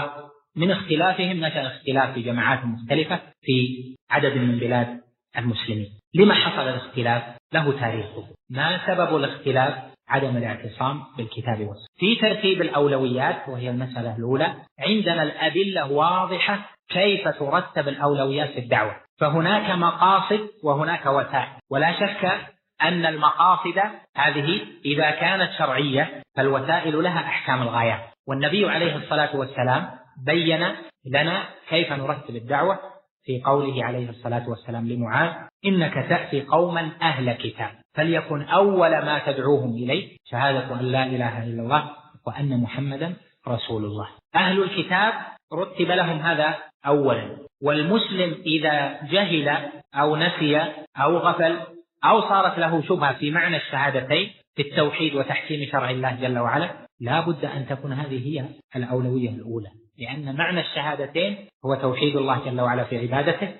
ومن اختلافهم نشأ اختلاف في جماعات مختلفة في عدد من بلاد المسلمين. لما حصل الاختلاف؟ له تاريخه. ما سبب الاختلاف؟ عدم الاعتصام بالكتاب والسنة. في ترتيب الأولويات وهي المسألة الأولى عندنا الأدلة واضحة كيف ترتب الأولويات في الدعوة، فهناك مقاصد وهناك وسائل، ولا شك أن المقاصد هذه إذا كانت شرعية فالوسائل لها أحكام الغايات، والنبي عليه الصلاة والسلام بين لنا كيف نرتب الدعوة في قوله عليه الصلاة والسلام لمعاذ: إنك تأتي قوما أهل كتاب فليكن أول ما تدعوهم إليه شهادة أن لا إله إلا الله وأن محمدا رسول الله. أهل الكتاب رتب لهم هذا أولا، والمسلم إذا جهل أو نسي أو غفل أو صارت له شبهة في معنى الشهادتين في التوحيد وتحكيم شرع الله جل وعلا لا بد أن تكون هذه هي الأولوية الأولى، لأن معنى الشهادتين هو توحيد الله جل وعلا في عبادته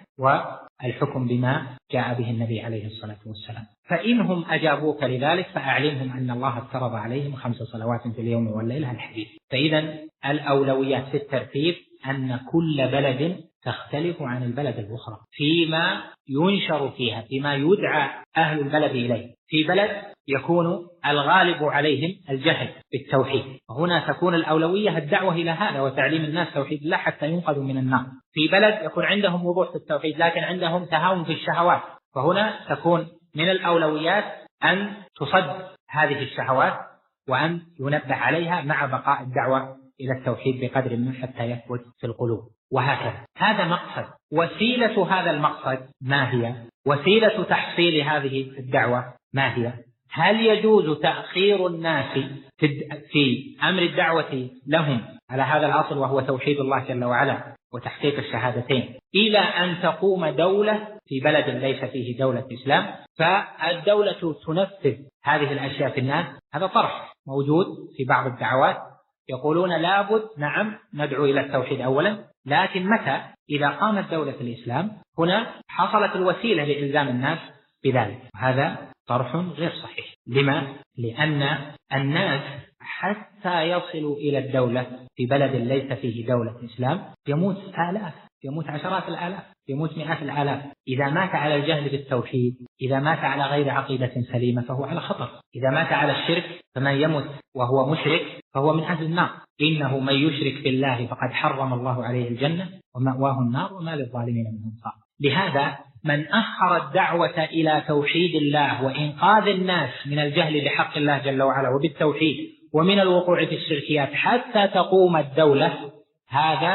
والحكم بما جاء به النبي عليه الصلاة والسلام. فإنهم أجابوك لذلك فأعلمهم أن الله افترض عليهم 5 صلوات في اليوم والليلة الحديث. فإذا الأولويات في الترتيب أن كل بلد تختلف عن البلد الأخرى فيما ينشر فيها، فيما يدعى أهل البلد إليه. في بلد يكون الغالب عليهم الجهل بالتوحيد، وهنا تكون الأولوية الدعوة إلى هذا وتعليم الناس توحيد الله حتى ينقذوا من النار. في بلد يكون عندهم وضوح في التوحيد لكن عندهم تهاون في الشهوات، فهنا تكون من الأولويات أن تصد هذه الشهوات وأن ينبه عليها مع بقاء الدعوة إلى التوحيد بقدر ما حتى يثبت في القلوب، وهكذا. هذا مقصد. وسيلة هذا المقصد ما هي؟ وسيلة تحصيل هذه الدعوة ما هي؟ هل يجوز تأخير الناس في أمر الدعوة لهم على هذا الأصل وهو توحيد الله جل وعلا وتحقيق الشهادتين إلى أن تقوم دولة في بلد ليس فيه دولة إسلام فالدولة تنفذ هذه الأشياء في الناس؟ هذا طرح موجود في بعض الدعوات، يقولون لابد نعم ندعو إلى التوحيد أولا، لكن متى؟ إذا قامت دولة الإسلام هنا حصلت الوسيلة لإلزام الناس بذلك. هذا طرح غير صحيح. لما؟ لأن الناس حتى يصلوا إلى الدولة في بلد ليس فيه دولة إسلام يموت آلاف، يموت عشرات الآلاف، يموت مئات الآلاف. إذا مات على الجهل بالتوحيد، إذا مات على غير عقيدة سليمة فهو على خطر. إذا مات على الشرك فمن يمت وهو مشرك فهو من أهل النار. إنه من يشرك بالله فقد حرم الله عليه الجنة ومأواه النار وما للظالمين من أنصار. لهذا من أخر الدعوة إلى توحيد الله وإنقاذ الناس من الجهل بحق الله جل وعلا وبالتوحيد ومن الوقوع في الشركيات حتى تقوم الدولة، هذا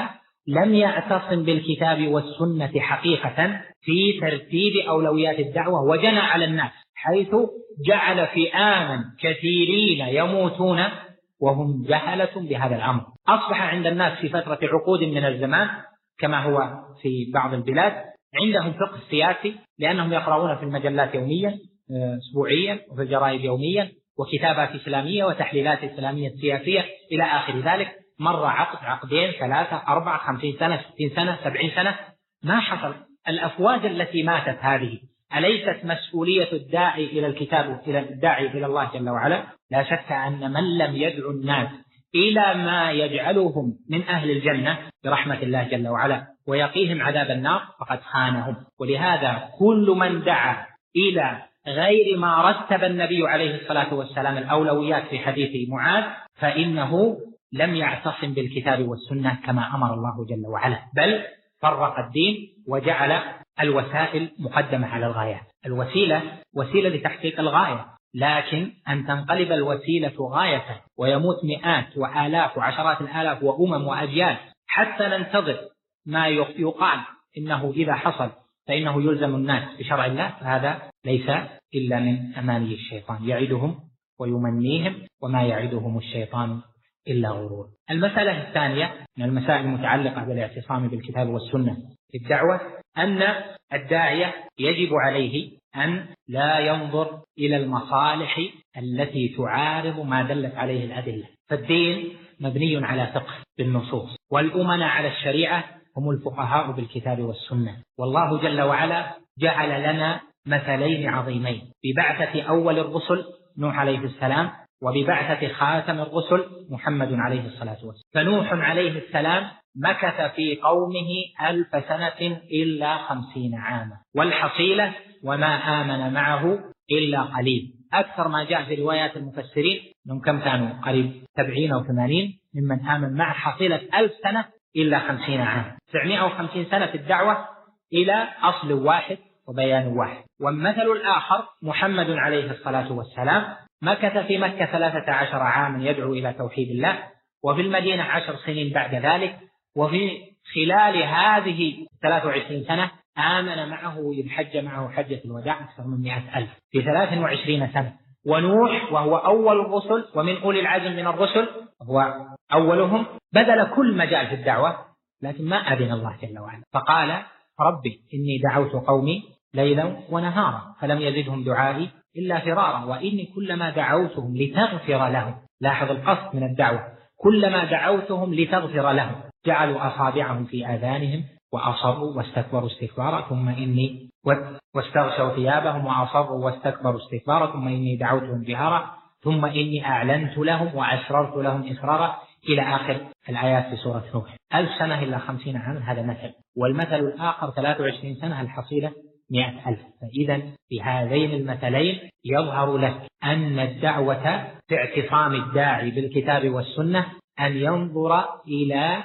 لم يعتصم بالكتاب والسنة حقيقة في ترتيب أولويات الدعوة وجنى على الناس، حيث جعل فئاما كثيرين يموتون وهم جهلة بهذا الأمر. أصبح عند الناس في فترة عقود من الزمان كما هو في بعض البلاد عندهم فقه سياسي، لأنهم يقرؤون في المجلات يوميا أسبوعيا وفي الجرائد يوميا وكتابات إسلامية وتحليلات إسلامية سياسية إلى آخر ذلك. مر عقد، عقدين، 3، 4، 50 سنة، 60 سنة، 70 سنة، ما حصل. الأفواج التي ماتت هذه أليست مسؤولية الداعي إلى الكتاب، إلى الداعي إلى الله جل وعلا؟ لا شك أن من لم يدعو الناس إلى ما يجعلهم من أهل الجنة برحمة الله جل وعلا ويقيهم عذاب النار فقد خانهم. ولهذا كل من دعا إلى غير ما رتب النبي عليه الصلاة والسلام الأولويات في حديث معاذ فإنه لم يعتصم بالكتاب والسنة كما أمر الله جل وعلا، بل فرق الدين وجعل الوسائل مقدمة على الغايات. الوسيلة وسيلة لتحقيق الغاية، لكن أن تنقلب الوسيلة غاية ويموت مئات وآلاف وعشرات الآلاف وأمم وأجيال حتى ننتظر ما يقال إنه إذا حصل فإنه يلزم الناس بشرع الله، فهذا ليس إلا من أماني الشيطان يعدهم ويمنيهم وما يعدهم الشيطان إلا غرور. المسألة الثانية من المسائل المتعلقة بالاعتصام بالكتاب والسنة في الدعوة أن الداعية يجب عليه أن لا ينظر إلى المصالح التي تعارض ما دلت عليه الأدلة، فالدين مبني على فقه بالنصوص، والأمناء على الشريعة هم الفقهاء بالكتاب والسنة. والله جل وعلا جعل لنا مثلين عظيمين ببعثة أول الرسل نوح عليه السلام وببعثة خاتم الرسل محمد عليه الصلاة والسلام. فنوح عليه السلام مكث في قومه 1000 سنة إلا 50 عاما، والحصيلة وما آمن معه إلا قليل. أكثر ما جاء في روايات المفسرين أنهم كم كانوا؟ قريب 70 أو 80 ممن آمن مع حصيلة 1000 سنة إلا 50 عاما، 950 سنة في الدعوة إلى أصل واحد وبيان واحد. والمثل الآخر محمد عليه الصلاة والسلام مكث في مكة 13 عاما يدعو إلى توحيد الله، وفي المدينة 10 سنين بعد ذلك، وفي خلال هذه 23 سنة آمن معه يحج معه حجة الوداع أكثر من 100,000 في 23 سنة. ونوح وهو أول الرسل ومن أولي العزم من الرسل هو أولهم بذل كل مجال في الدعوة، لكن ما أذن الله جل وعلا، فقال ربي إني دعوت قومي ليلا ونهارا فلم يزدهم دعائي إلا فرارا وإني كلما دعوتهم لتغفر لهم، لاحظ القصد من الدعوة، كلما دعوتهم لتغفر لهم جعلوا أصابعهم في آذانهم وأصروا واستكبروا استكبارا ثم إني واستغشوا ثيابهم وأصروا واستكبروا استكبارا ثم إني دعوتهم جهارا ثم إني أعلنت لهم وأسررت لهم إسرارا إلى آخر الآيات في سورة نوح. 1000 سنة إلا 50 عاما هذا مثل، والمثل الآخر 23 سنة الحصيلة 100,000. فإذا في هذين المثلين يظهر لك أن الدعوة في اعتصام الداعي بالكتاب والسنة أن ينظر إلى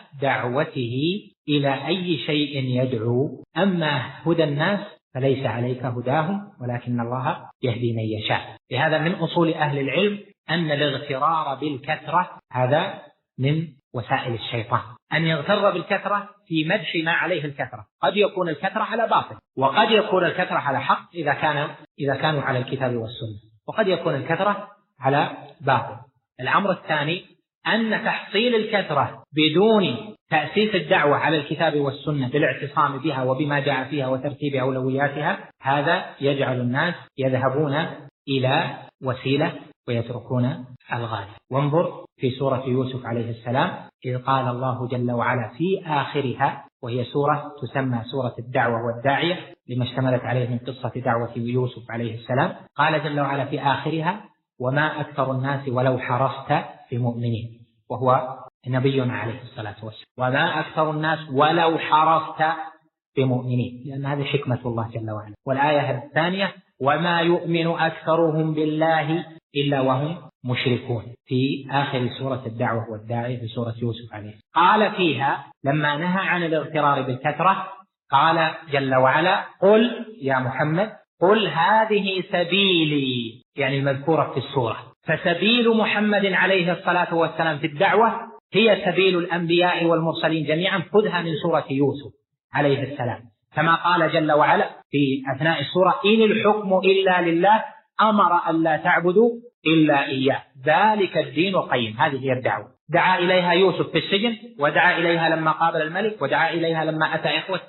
دعوته إلى أي شيء يدعو. أما هدى الناس فليس عليك هداهم ولكن الله يهدي من يشاء. لهذا من أصول أهل العلم أن الاغترار بالكثرة هذا من وسائل الشيطان، أن يغتر بالكثرة في مدح ما عليه الكثرة. قد يكون الكثرة على باطل، وقد يكون الكثرة على حق إذا كانوا على الكتاب والسنة، وقد يكون الكثرة على باطل. الأمر الثاني أن تحصيل الكثرة بدون تأسيس الدعوة على الكتاب والسنة بالاعتصام بها وبما جاء فيها وترتيب أولوياتها، هذا يجعل الناس يذهبون إلى وسيلة ويتركون الغاية. وانظر في سورة يوسف عليه السلام إذ قال الله جل وعلا في آخرها، وهي سورة تسمى سورة الدعوة والداعية لما اشتملت عليه من قصة دعوة يوسف عليه السلام، قال جل وعلا في آخرها وما أكثر الناس ولو حرصت بمؤمنين، وهو نبي عليه الصلاة والسلام، وما أكثر الناس ولو حرصت بمؤمنين، لأن هذه حكمة الله جل وعلا. والآية الثانية وما يؤمن أكثرهم بالله إلا وهم مشركون في آخر سورة الدعوة والداعية في سورة يوسف عليه. قال فيها لما نهى عن الاغترار بالكثرة قال جل وعلا قل يا محمد قل هذه سبيلي، يعني المذكورة في السورة. فسبيل محمد عليه الصلاة والسلام في الدعوة هي سبيل الأنبياء والمرسلين جميعا، خذها من سورة يوسف عليه السلام، كما قال جل وعلا في أثناء السورة: إن الحكم إلا لله أمر أن لا تعبدوا إلا إياه ذلك الدين القيم. هذه هي الدعوة، دعا إليها يوسف في السجن، ودعا إليها لما قابل الملك، ودعا إليها لما أتى إخوة،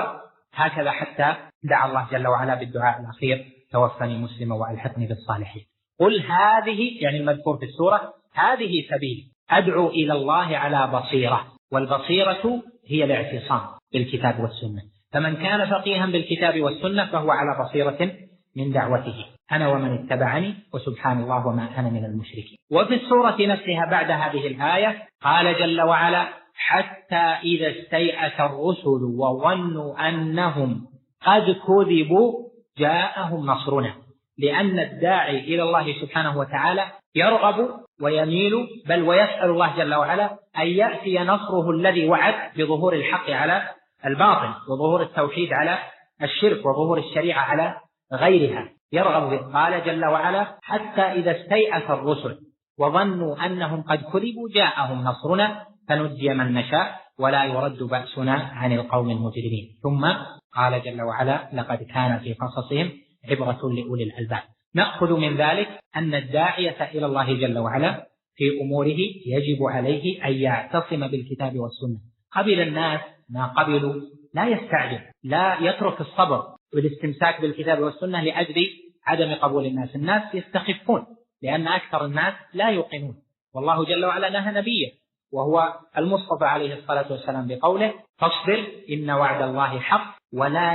وهكذا حتى دعا الله جل وعلا بالدعاء الأخير: توفني مسلما وألحقني بالصالحين. قل هذه، يعني المذكور في السورة، هذه سبيل أدعو إلى الله على بصيرة، والبصيرة هي الاعتصام بالكتاب والسنة، فمن كان فقيها بالكتاب والسنة فهو على بصيرة من دعوته، أنا ومن اتبعني وسبحان الله وما أنا من المشركين. وفي السورة نفسها بعد هذه الآية قال جل وعلا: حتى إذا استيأس الرسل وظنوا أنهم قد كذبوا جاءهم نصرنا، لأن الداعي إلى الله سبحانه وتعالى يرغب ويميل بل ويسأل الله جل وعلا أن يأتي نصره الذي وعد بظهور الحق على الباطل، وظهور التوحيد على الشرك، وظهور الشريعة على غيرها، يرغب به. قال جل وعلا: حتى إذا استيأس الرسل وظنوا أنهم قد كذبوا جاءهم نصرنا فنجي من نشاء ولا يرد بأسنا عن القوم المجرمين. ثم قال جل وعلا: لقد كان في قصصهم عبرة لأولي الألباب. نأخذ من ذلك أن الداعية إلى الله جل وعلا في أموره يجب عليه أن يعتصم بالكتاب والسنة. قبل الناس ما قبلوا لا يستعجل، لا يترك الصبر والاستمساك بالكتاب والسنة لأجل عدم قبول الناس. الناس يستخفون لأن أكثر الناس لا يوقنون، والله جل وعلا نهى نبيه وهو المصطفى عليه الصلاة والسلام بقوله: فاصبر إن وعد الله حق ولا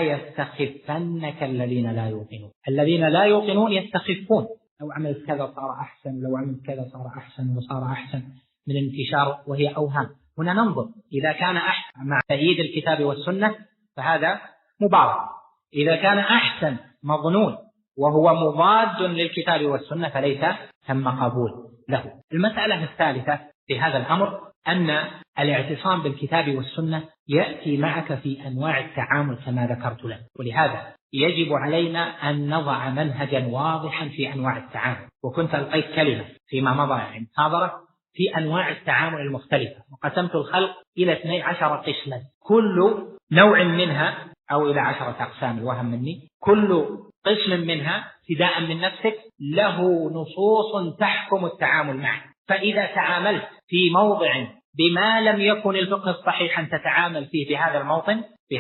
يستخفنك الذين لا يوقنون. الذين لا يوقنون يستخفون، لو عملت كذا صار أحسن، لو عملت كذا صار أحسن، وصار أحسن من انتشار، وهي أوهام. هنا ننظر، إذا كان أحسن مع تأييد الكتاب والسنة فهذا مبارك، إذا كان أحسن مظنون وهو مضاد للكتاب والسنة فليس ثم قبول له. المسألة الثالثة في هذا الأمر أن الاعتصام بالكتاب والسنة يأتي معك في أنواع التعامل كما ذكرت لك، ولهذا يجب علينا أن نضع منهجا واضحا في أنواع التعامل. وكنت ألقيت كلمة فيما مضى يعني محاضرة في أنواع التعامل المختلفة، وقسمت الخلق إلى 12 قسما، كل نوع منها أو إلى 10 أقسام، الوهم مني، كل قسم منها ابتداء من نفسك له نصوص تحكم التعامل معه. فإذا تعاملت في موضع بما لم يكن الفقه الصحيح أن تتعامل فيه بهذا الموطن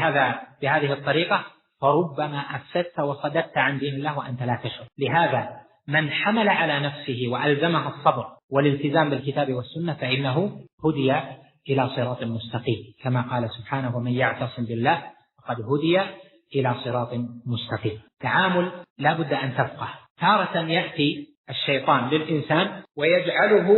بهذه الطريقة فربما أفسدت وصددت عن دين الله وأنت لا تشعر. لهذا من حمل على نفسه وألزمه الصبر والالتزام بالكتاب والسنة فإنه هدي إلى صراط مستقيم، كما قال سبحانه: ومن يعتصم بالله فقد هدي إلى صراط مستقيم. تعامل لا بد أن تفقه. تارة يأتي الشيطان للإنسان ويجعله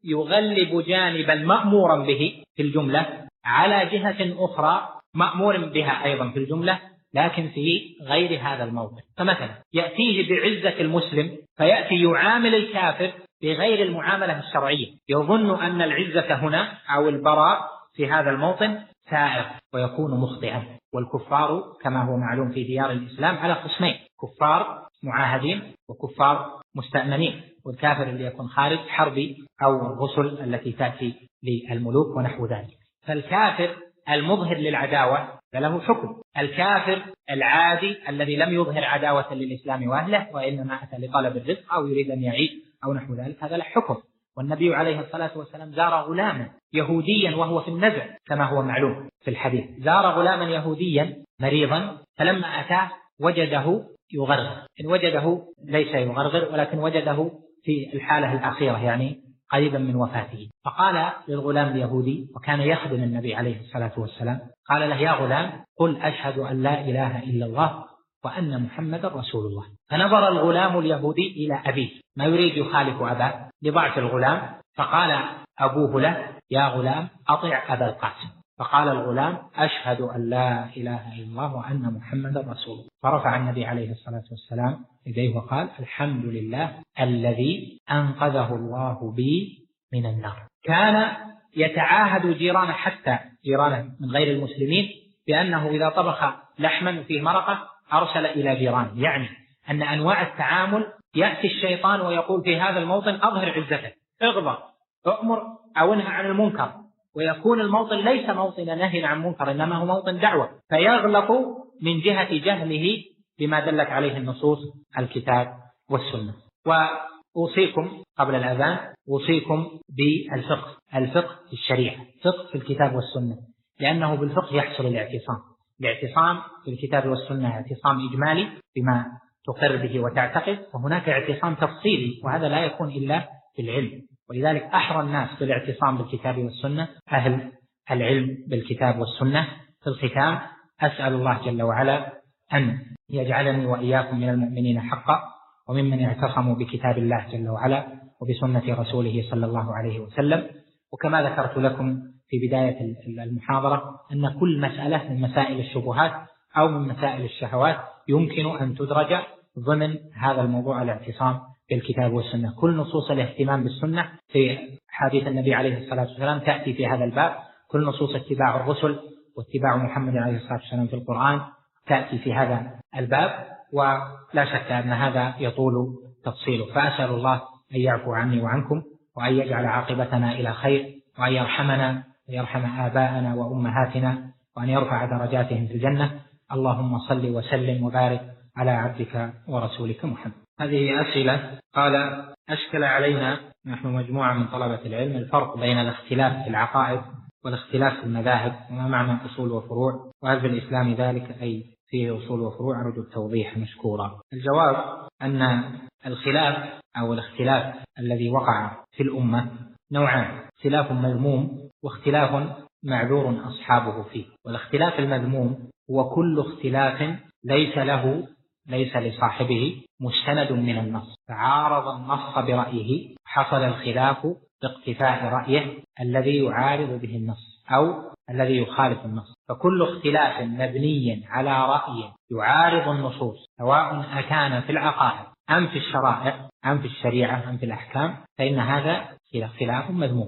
يغلب جانبا مأمورا به في الجملة على جهة أخرى مأمور بها أيضا في الجملة لكن في غير هذا الموضع. فمثلا يأتيه بعزة المسلم فيأتي يعامل الكافر بغير المعاملة الشرعية، يظن أن العزة هنا أو البراء في هذا الموطن سائر ويكون مخطئا. والكفار كما هو معلوم في ديار الإسلام على قسمين: كفار معاهدين وكفار مستأمنين، والكافر اللي يكون خارج حربي أو الرسل التي تأتي للملوك ونحو ذلك. فالكافر المظهر للعداوة فله حكم، الكافر العادي الذي لم يظهر عداوة للإسلام وأهله وإنما أتى لطلب الرزق أو يريد أن يعيش أو نحو ذلك هذا له حكم. والنبي عليه الصلاة والسلام زار غلاما يهوديا وهو في النزع كما هو معلوم في الحديث، زار غلاما يهوديا مريضا فلما أتاه وجده يغرغر، إن وجده ليس يغرغر ولكن وجده في الحالة الأخيرة يعني قريبا من وفاته، فقال للغلام اليهودي وكان يخدم النبي عليه الصلاة والسلام، قال له: يا غلام قل أشهد أن لا إله إلا الله وأن محمد رسول الله. فنظر الغلام اليهودي إلى أبيه ما يريد يخالف أباه لضعف الغلام، فقال أبوه له: يا غلام أطع أبا القاسم. فقال الغلام: أشهد أن لا إله إلا الله وأن محمد رسول الله. فرفع النبي عليه الصلاة والسلام يديه وقال: الحمد لله الذي أنقذه الله بي من النار. كان يتعاهد جيرانه حتى جيرانه من غير المسلمين بأنه إذا طبخ لحما فيه مرقة أرسل إلى جيرانه، يعني أن أنواع التعامل يأتي الشيطان ويقول في هذا الموطن أظهر عزتك، اغضب أؤمر أو انهى عن المنكر، ويكون الموطن ليس موطن نهي عن منكر إنما هو موطن دعوة، فيغلط من جهة جهله بما دلت عليه النصوص الكتاب والسنة. وأوصيكم قبل الأذان أوصيكم بالفقه، الفقه في الشريعة، فقه في الكتاب والسنة، لأنه بالفقه يحصل الاعتصام في الكتاب والسنة اعتصام إجمالي بما تقر به وتعتقد، وهناك اعتصام تفصيلي، وهذا لا يكون إلا في العلم. ولذلك أحرى الناس بالاعتصام بالكتاب والسنة أهل العلم بالكتاب والسنة. في الختام أسأل الله جل وعلا أن يجعلني وإياكم من المؤمنين حقا، وممن اعتصموا بكتاب الله جل وعلا وبسنة رسوله صلى الله عليه وسلم. وكما ذكرت لكم في بداية المحاضرة أن كل مسألة من مسائل الشبهات أو من مسائل الشهوات يمكن أن تدرج ضمن هذا الموضوع الاعتصام بالكتاب والسنة. كل نصوص الاهتمام بالسنة في حديث النبي عليه الصلاة والسلام تأتي في هذا الباب، كل نصوص اتباع الرسل واتباع محمد عليه الصلاة والسلام في القرآن تأتي في هذا الباب، ولا شك أن هذا يطول تفصيله. فأسأل الله أن يعفو عني وعنكم، وأن يجعل عاقبتنا إلى خير، وأن يرحمنا ويرحم آباءنا وأمهاتنا، وأن يرفع درجاتهم في الجنة. اللهم صل وسلم وبارك على عبدك ورسولك محمد. هذه أسئلة. قال: أشكل علينا نحن مجموعة من طلبة العلم الفرق بين الاختلاف في العقائد والاختلاف في المذاهب، وما معنى أصول وفروع، وهل في الإسلام ذلك أي فيه أصول وفروع؟ أرجو التوضيح مشكورا. الجواب أن الخلاف أو الاختلاف الذي وقع في الأمة نوعان: اختلاف مذموم واختلاف معذور أصحابه فيه. والاختلاف المذموم هو كل اختلاف ليس لصاحبه مستند من النص، فعارض النص برأيه، حصل الخلاف باقتفاء رأيه الذي يعارض به النص أو الذي يخالف النص. فكل اختلاف مبني على رأي يعارض النصوص، سواء أكان في العقائد أم في الشرائع أم في الشريعة أم في الأحكام، فإن هذا خلاف مذموم.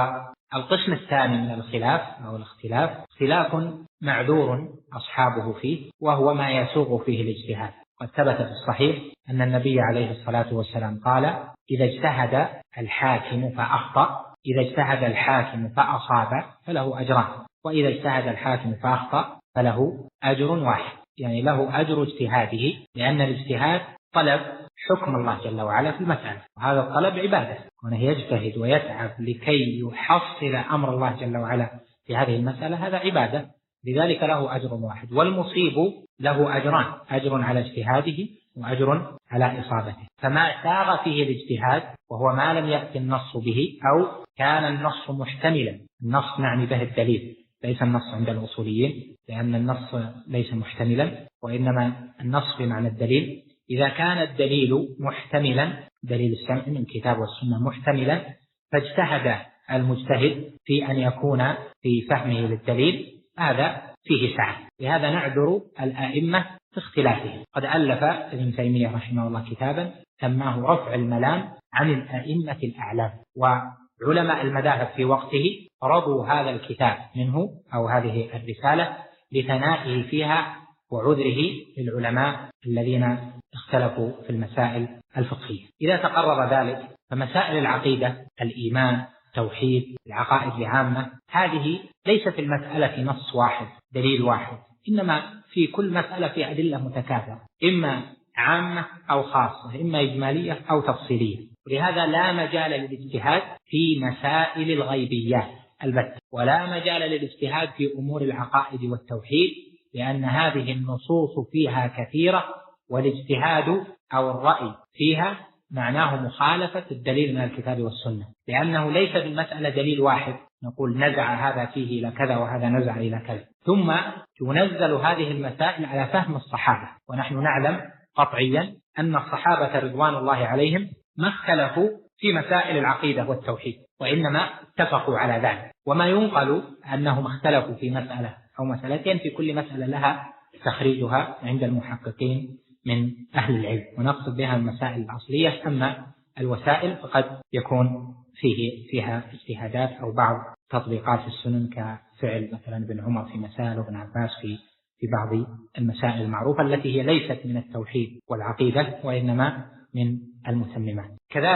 والقسم الثاني من الخلاف أو الاختلاف خلاف معذور أصحابه فيه، وهو ما يسوغ فيه الاجتهاد. قد ثبت في الصحيح أن النبي عليه الصلاة والسلام قال: إذا اجتهد الحاكم فأخطأ، إذا اجتهد الحاكم فأصاب فله أجران، وإذا اجتهد الحاكم فأخطأ فله أجر واحد، يعني له أجر اجتهاده، لأن الاجتهاد طلب حكم الله جل وعلا في المسألة، وهذا الطلب عبادة، وأنه يجتهد ويتعب لكي يحصل أمر الله جل وعلا في هذه المسألة، هذا عبادة، لذلك له أجر واحد. والمصيب له أجران: أجر على اجتهاده وأجر على إصابته. فما ساغ فيه الاجتهاد وهو ما لم يأتي النص به، أو كان النص محتملا، النص نعني به الدليل، ليس النص عند الأصوليين، لأن النص ليس محتملا، وإنما النص بمعنى الدليل. إذا كان الدليل محتملا، دليل السمع من الكتاب والسنة محتملا، فاجتهد المجتهد في أن يكون في فهمه للدليل، هذا فيه سعة. لهذا نعذر الأئمة في اختلافهم. قد ألف ابن تيمية رحمه الله كتابا سماه رفع الملام عن الأئمة الأعلام، وعلماء المذاهب في وقته رضوا هذا الكتاب منه أو هذه الرسالة لثنائه فيها وعذره للعلماء الذين اختلفوا في المسائل الفقهية. إذا تقرر ذلك فمسائل العقيدة، الإيمان، توحيد، العقائد العامة، هذه ليس في المسألة نص واحد دليل واحد، إنما في كل مسألة في أدلة متكاثرة، إما عامة أو خاصة، إما إجمالية أو تفصيلية. ولهذا لا مجال للاجتهاد في مسائل الغيبيات البتة، ولا مجال للاجتهاد في أمور العقائد والتوحيد، لأن هذه النصوص فيها كثيرة، والاجتهاد أو الرأي فيها معناه مخالفة الدليل من الكتاب والسنة، لأنه ليس بالمسألة دليل واحد نقول نزع هذا فيه إلى كذا وهذا نزع إلى كذا، ثم تنزل هذه المسائل على فهم الصحابة. ونحن نعلم قطعيا أن الصحابة رضوان الله عليهم ما اختلفوا في مسائل العقيدة والتوحيد، وإنما اتفقوا على ذلك. وما ينقل أنهم اختلفوا في مسألة أو مسألتين، في كل مسألة لها تخريجها عند المحققين من أهل العلم، ونقصد بها المسائل الأصلية. أما الوسائل فقد يكون فيها اجتهادات أو بعض تطبيقات السنن، كفعل مثلا ابن عمر في مسائل وابن عباس في بعض المسائل المعروفة التي هي ليست من التوحيد والعقيدة، وإنما من المتممات. كذلك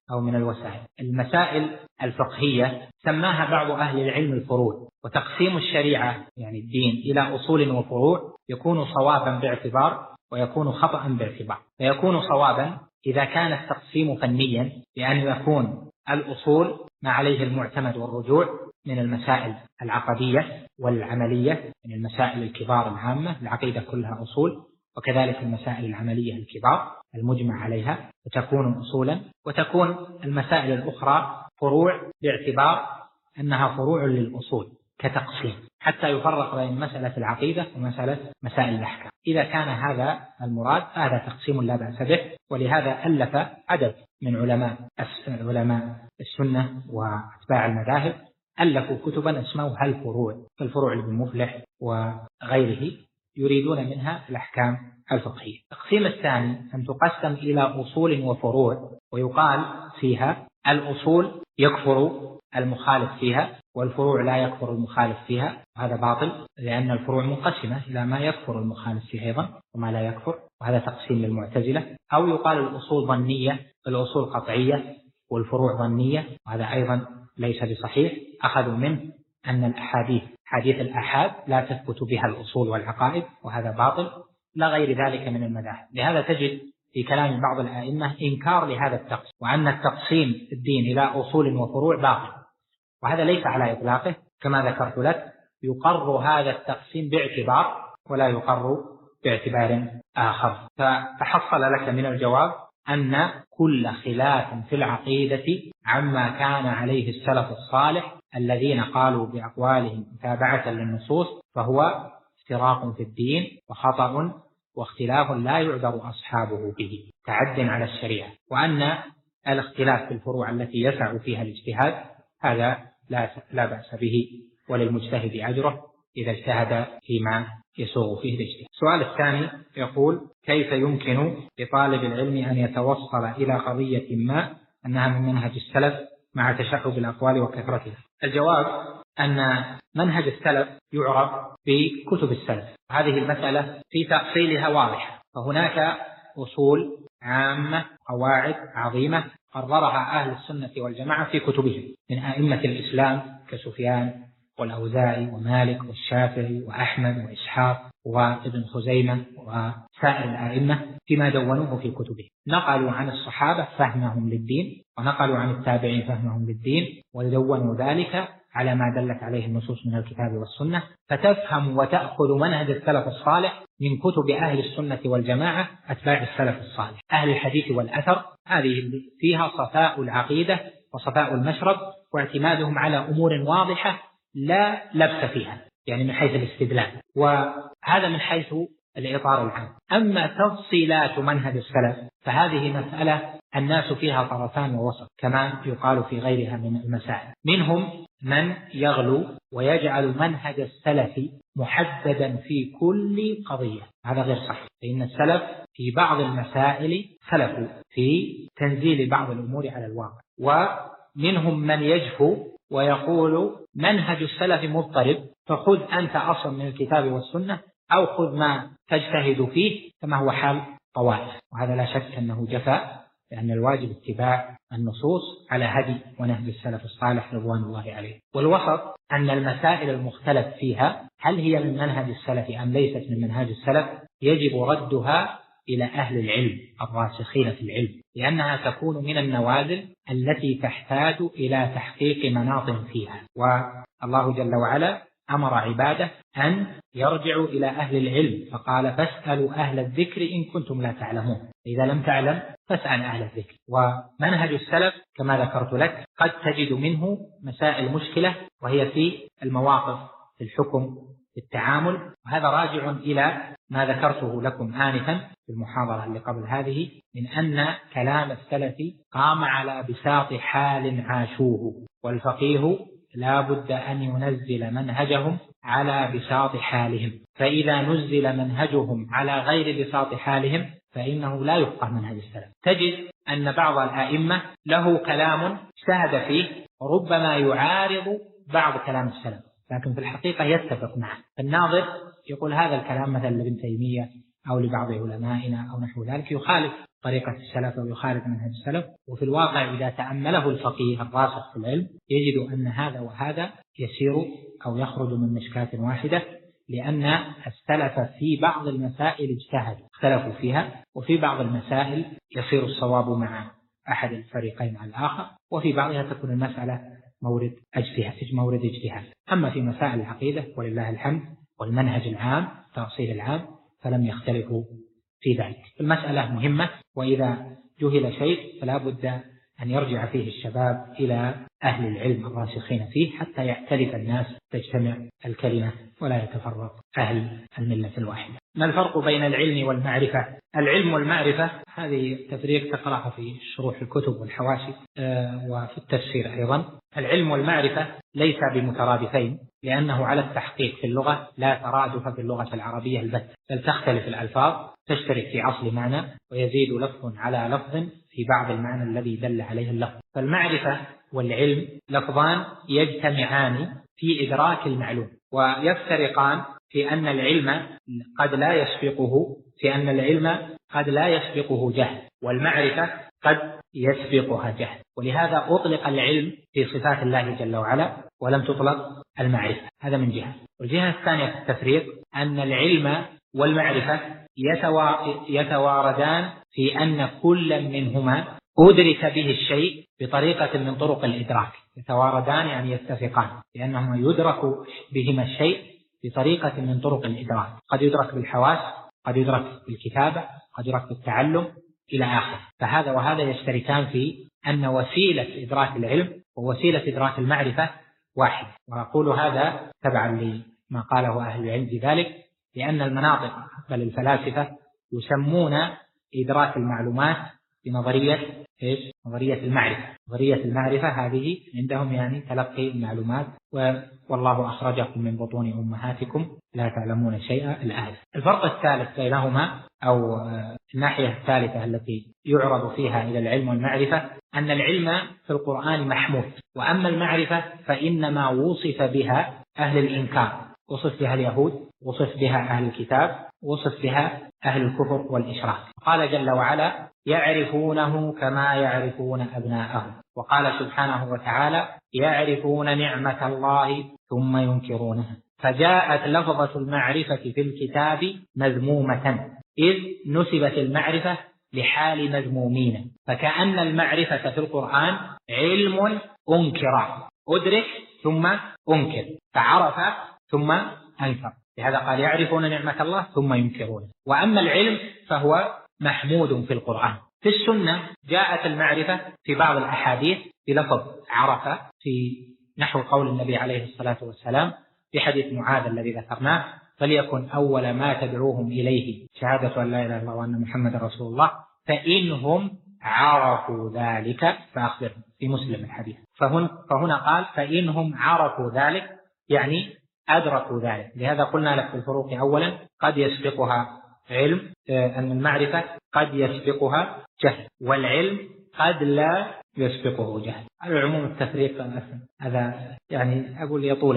أو من الوسائل. المسائل الفقهية سماها بعض أهل العلم الفروع، وتقسيم الشريعة يعني الدين إلى أصول وفروع يكون صوابا باعتبار ويكون خطأ باعتبار. فيكون صوابا إذا كان التقسيم فنيا، بأن يكون الأصول ما عليه المعتمد والرجوع من المسائل العقدية والعملية، من المسائل الكبار العامة، العقيدة كلها أصول، وكذلك المسائل العملية الكبار المجمع عليها وتكون أصولا، وتكون المسائل الأخرى فروع باعتبار أنها فروع للأصول كتقسيم، حتى يفرق بين مسألة العقيدة مسائل الأحكام. إذا كان هذا المراد هذا تقسيم لا بأس به، ولهذا ألف عدد من علماء السنة وأتباع المذاهب ألفوا كتبا اسموها الفروع، الفروع لابن مفلح وغيره، يريدون منها الأحكام الفقهية. التقسيم الثاني أن تقسم إلى أصول وفروع، ويقال فيها الأصول يكفر المخالف فيها والفروع لا يكفر المخالف فيها، وهذا باطل، لأن الفروع منقسمة إلى ما يكفر المخالف فيها أيضا وما لا يكفر، وهذا تقسيم للمعتزلة. أو يقال الأصول ظنية، الأصول قطعية والفروع ظنية، وهذا أيضا ليس بصحيح. أخذوا منه أن حديث الآحاد لا تثبت بها الأصول والعقائد، وهذا باطل، لا غير ذلك من المذاهب. لهذا تجد في كلام بعض الآئمة إنكار لهذا التقسيم، وأن التقسيم الدين إلى أصول وفروع باطل، وهذا ليس على إطلاقه. كما ذكرت لك يقر هذا التقسيم باعتبار ولا يقر باعتبار آخر. فتحصل لك من الجواب أن كل خلاف في العقيدة عما كان عليه السلف الصالح الذين قالوا بأقوالهم متابعة للنصوص فهو افتراق في الدين وخطأ واختلاف لا يعذر أصحابه به، تعد على الشريعة. وأن الاختلاف في الفروع التي يسع فيها الاجتهاد هذا لا بأس به، وللمجتهد أجره إذا اجتهد فيما يسوغ فيه الاجتهاد. السؤال الثاني يقول: كيف يمكن لطالب العلم أن يتوصل إلى قضية ما أنها من منهج السلف مع تشعب الأقوال وكثرتها؟ الجواب أن منهج السلف يعرف بكتب السلف، هذه المسألة في تأصيلها واضحة، فهناك أصول عامة قواعد عظيمة قررها أهل السنة والجماعة في كتبهم من أئمة الإسلام كسفيان والأوزاعي ومالك والشافعي وأحمد وإسحاق وابن خزيمة وسائر الأئمة فيما دونوه في كتبهم. نقلوا عن الصحابة فهمهم للدين، ونقلوا عن التابعين فهمهم للدين، ودونوا ذلك على ما دلت عليه النصوص من الكتاب والسنة. فتفهم وتأخذ منهج السلف الصالح من كتب أهل السنة والجماعة أتباع السلف الصالح أهل الحديث والأثر، هذه فيها صفاء العقيدة وصفاء المشرب، واعتمادهم على أمور واضحة لا لبس فيها، يعني من حيث الاستدلال، وهذا من حيث الإطار العام. أما تفصيلات منهج السلف فهذه مسألة الناس فيها طرفان ووسط، كما يقال في غيرها من المسائل. منهم من يغلو ويجعل منهج السلف محددا في كل قضية، هذا غير صحيح، فإن السلف في بعض المسائل سلفوا في تنزيل بعض الأمور على الواقع. ومنهم من يجفو ويقول منهج السلف مضطرب، فخذ أنت أصلا من الكتاب والسنة أو خذ ما تجتهد فيه، كما هو حال طوائف، وهذا لا شك أنه جفاء، لأن الواجب اتباع النصوص على هدي ونهج السلف الصالح رضوان الله عليه. والوسط أن المسائل المختلف فيها هل هي من منهج السلف أم ليست من منهج السلف يجب ردها إلى أهل العلم الراسخين في العلم، لأنها تكون من النوازل التي تحتاج إلى تحقيق مناط فيها. والله جل وعلا أمر عباده أن يرجعوا إلى أهل العلم، فقال: فاسألوا أهل الذكر إن كنتم لا تعلمون، إذا لم تعلم فاسأل أهل الذكر. ومنهج السلف كما ذكرت لك قد تجد منه مسائل مشكلة، وهي في المواقف، في الحكم، في التعامل، وهذا راجع إلى ما ذكرته لكم آنفا في المحاضرة اللي قبل هذه، من أن كلام السلف قام على بساط حال عاشوه، والفقيه لا بد أن ينزل منهجهم على بساط حالهم، فإذا نزل منهجهم على غير بساط حالهم فإنه لا يفقه منهج السلف. تجد أن بعض الآئمة له كلام اجتهد فيه ربما يعارض بعض كلام السلف، لكن في الحقيقة يتفق معه، فالناظر يقول هذا الكلام مثلا لابن تيمية أو لبعض علمائنا أو نحو ذلك يخالف طريقة السلف أو يخالف منهج السلف. وفي الواقع إذا تأمله الفقيه الراسخ في العلم يجد أن هذا وهذا يسير أو يخرج من مشكاة واحدة، لأن السلف في بعض المسائل اجتهدوا اختلفوا فيها، وفي بعض المسائل يصير الصواب مع أحد الفريقين على الآخر، وفي بعضها تكون المسألة مورد اجتهاد. أما في مسائل العقيدة ولله الحمد والمنهج العام التأصيل العام فلم يختلفوا في ذلك. المسألة مهمة، وإذا جهل شيء فلا بد أن يرجع فيه الشباب إلى أهل العلم الراسخين فيه حتى يختلف الناس تجتمع الكلمة ولا يتفرق أهل الملة الواحدة. ما الفرق بين العلم والمعرفة؟ العلم والمعرفة هذه تفريق تقرأها في شروح الكتب والحواشي وفي التفسير أيضا. العلم والمعرفة ليس بمترادفين، لأنه على التحقيق في اللغة لا ترادف في اللغة العربية البتة، بل تختلف الألفاظ، تشترك في أصل معنى ويزيد لفظ على لفظ في بعض المعنى الذي دل عليه اللفظ. فالمعرفة والعلم لفظان يجتمعان في إدراك المعلوم، ويفترقان في أن العلم قد لا يسبقه جهل، والمعرفة قد يسبقها جهل. ولهذا أطلق العلم في صفات الله جل وعلا ولم تطلق المعرفة. هذا من جهة. والجهة الثانية في التفريق أن العلم والمعرفة يتواردان في أن كل منهما أدرك به الشيء بطريقة من طرق الإدراك. يتواردان يعني يتفقان، لأنهما يدرك بهما الشيء بطريقة من طرق الإدراك، قد يدرك بالحواس، قد يدرك بالكتابة، قد يدرك بالتعلم إلى آخره. فهذا وهذا يشتركان في أن وسيلة إدراك العلم ووسيلة إدراك المعرفة واحد. وأقول هذا تبعا لما قاله أهل العلم بذلك، لأن المناطق بل الفلاسفة يسمون إدراك المعلومات بنظرية نظرية المعرفة. نظرية المعرفة هذه عندهم يعني تلقي المعلومات، والله أخرجكم من بطون أمهاتكم لا تعلمون شيئا الآية. الفرق الثالث بينهما أو الناحية الثالثة التي يعرض فيها إلى العلم والمعرفة أن العلم في القرآن محمود، وأما المعرفة فإنما وصف بها أهل الإنكار، وصف بها اليهود، وصف بها أهل الكتاب، وصف بها أهل الكفر والإشراك. قال جل وعلا يعرفونه كما يعرفون أبناءهم. وقال سبحانه وتعالى يعرفون نعمة الله ثم ينكرونها. فجاءت لفظة المعرفة في الكتاب مذمومة، إذ نسبت المعرفة لحال مذمومين، فكأن المعرفة في القرآن علم أنكر، أدرك ثم أنكر، فعرف ثم أنكر. لهذا قال يعرفون نعمة الله ثم ينكرون. وأما العلم فهو محمود في القرآن. في السنة جاءت المعرفة في بعض الأحاديث بلفظ عرف، في نحو قول النبي عليه الصلاة والسلام في حديث معاذ الذي ذكرناه فليكن أول ما تدعوهم إليه شهادة أن لا إله إلا الله وأن محمد رسول الله فإنهم عرفوا ذلك فأخبرهم، في مسلم الحديث. فهنا قال فإنهم عرفوا ذلك يعني أدركوا ذلك. لهذا قلنا لك في الفروق أولا قد يسبقها علم، أن المعرفة قد يسبقها جهل، والعلم قد لا يسبقه جهل. على العموم التفريق هذا يعني أقول يطول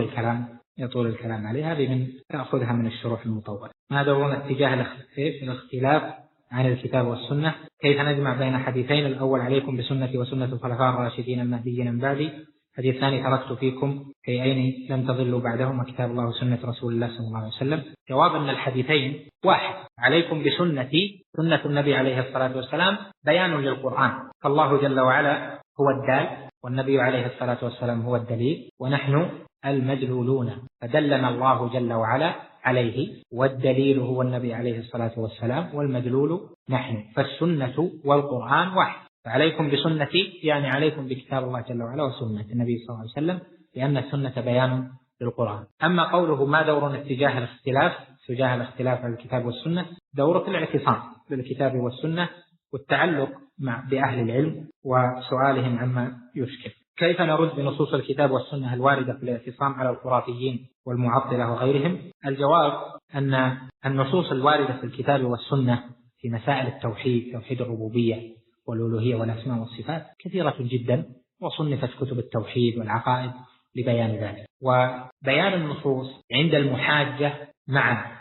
الكلام عليه، هذه من تأخذها من الشروح المطولة. ما دورون اتجاه الاختلاف عن الكتاب والسنة، كيف نجمع بين حديثين؟ الأول عليكم بسنتي وسنة الخلفاء الراشدين المهديين من بعدي. الحديث الثاني تركت فيكم شيئين لم تضلوا بعدهما كتاب الله وسنة رسول الله صلى الله عليه وسلم. جواب أن الحديثين واحد، عليكم بسنتي سنة النبي عليه الصلاة والسلام بيان للقرآن، فالله جل وعلا هو الدال والنبي عليه الصلاة والسلام هو الدليل ونحن المدلولون، فدلنا الله جل وعلا عليه، والدليل هو النبي عليه الصلاة والسلام والمدلول نحن، فالسنة والقرآن واحد. فعليكم بسنتي يعني عليكم بكتاب الله جل وعلا وسنة النبي صلى الله عليه وسلم، لأن السنة بيان للقرآن. أما قوله ما دور اتجاه الاختلاف على الكتاب والسنة، دورة الاعتصام بالكتاب والسنة والتعلق بأهل العلم وسؤالهم عما يشكل. كيف نرد بنصوص الكتاب والسنة الواردة في الاعتصام على الخرافيين والمعطلة وغيرهم؟ الجواب أن النصوص الواردة في الكتاب والسنة في مسائل التوحيد، توحيد الربوبية والألوهية والأسماء والصفات كثيرة جدا، وصنفت كتب التوحيد والعقائد لبيان ذلك. وبيان النصوص عند المحاجة مع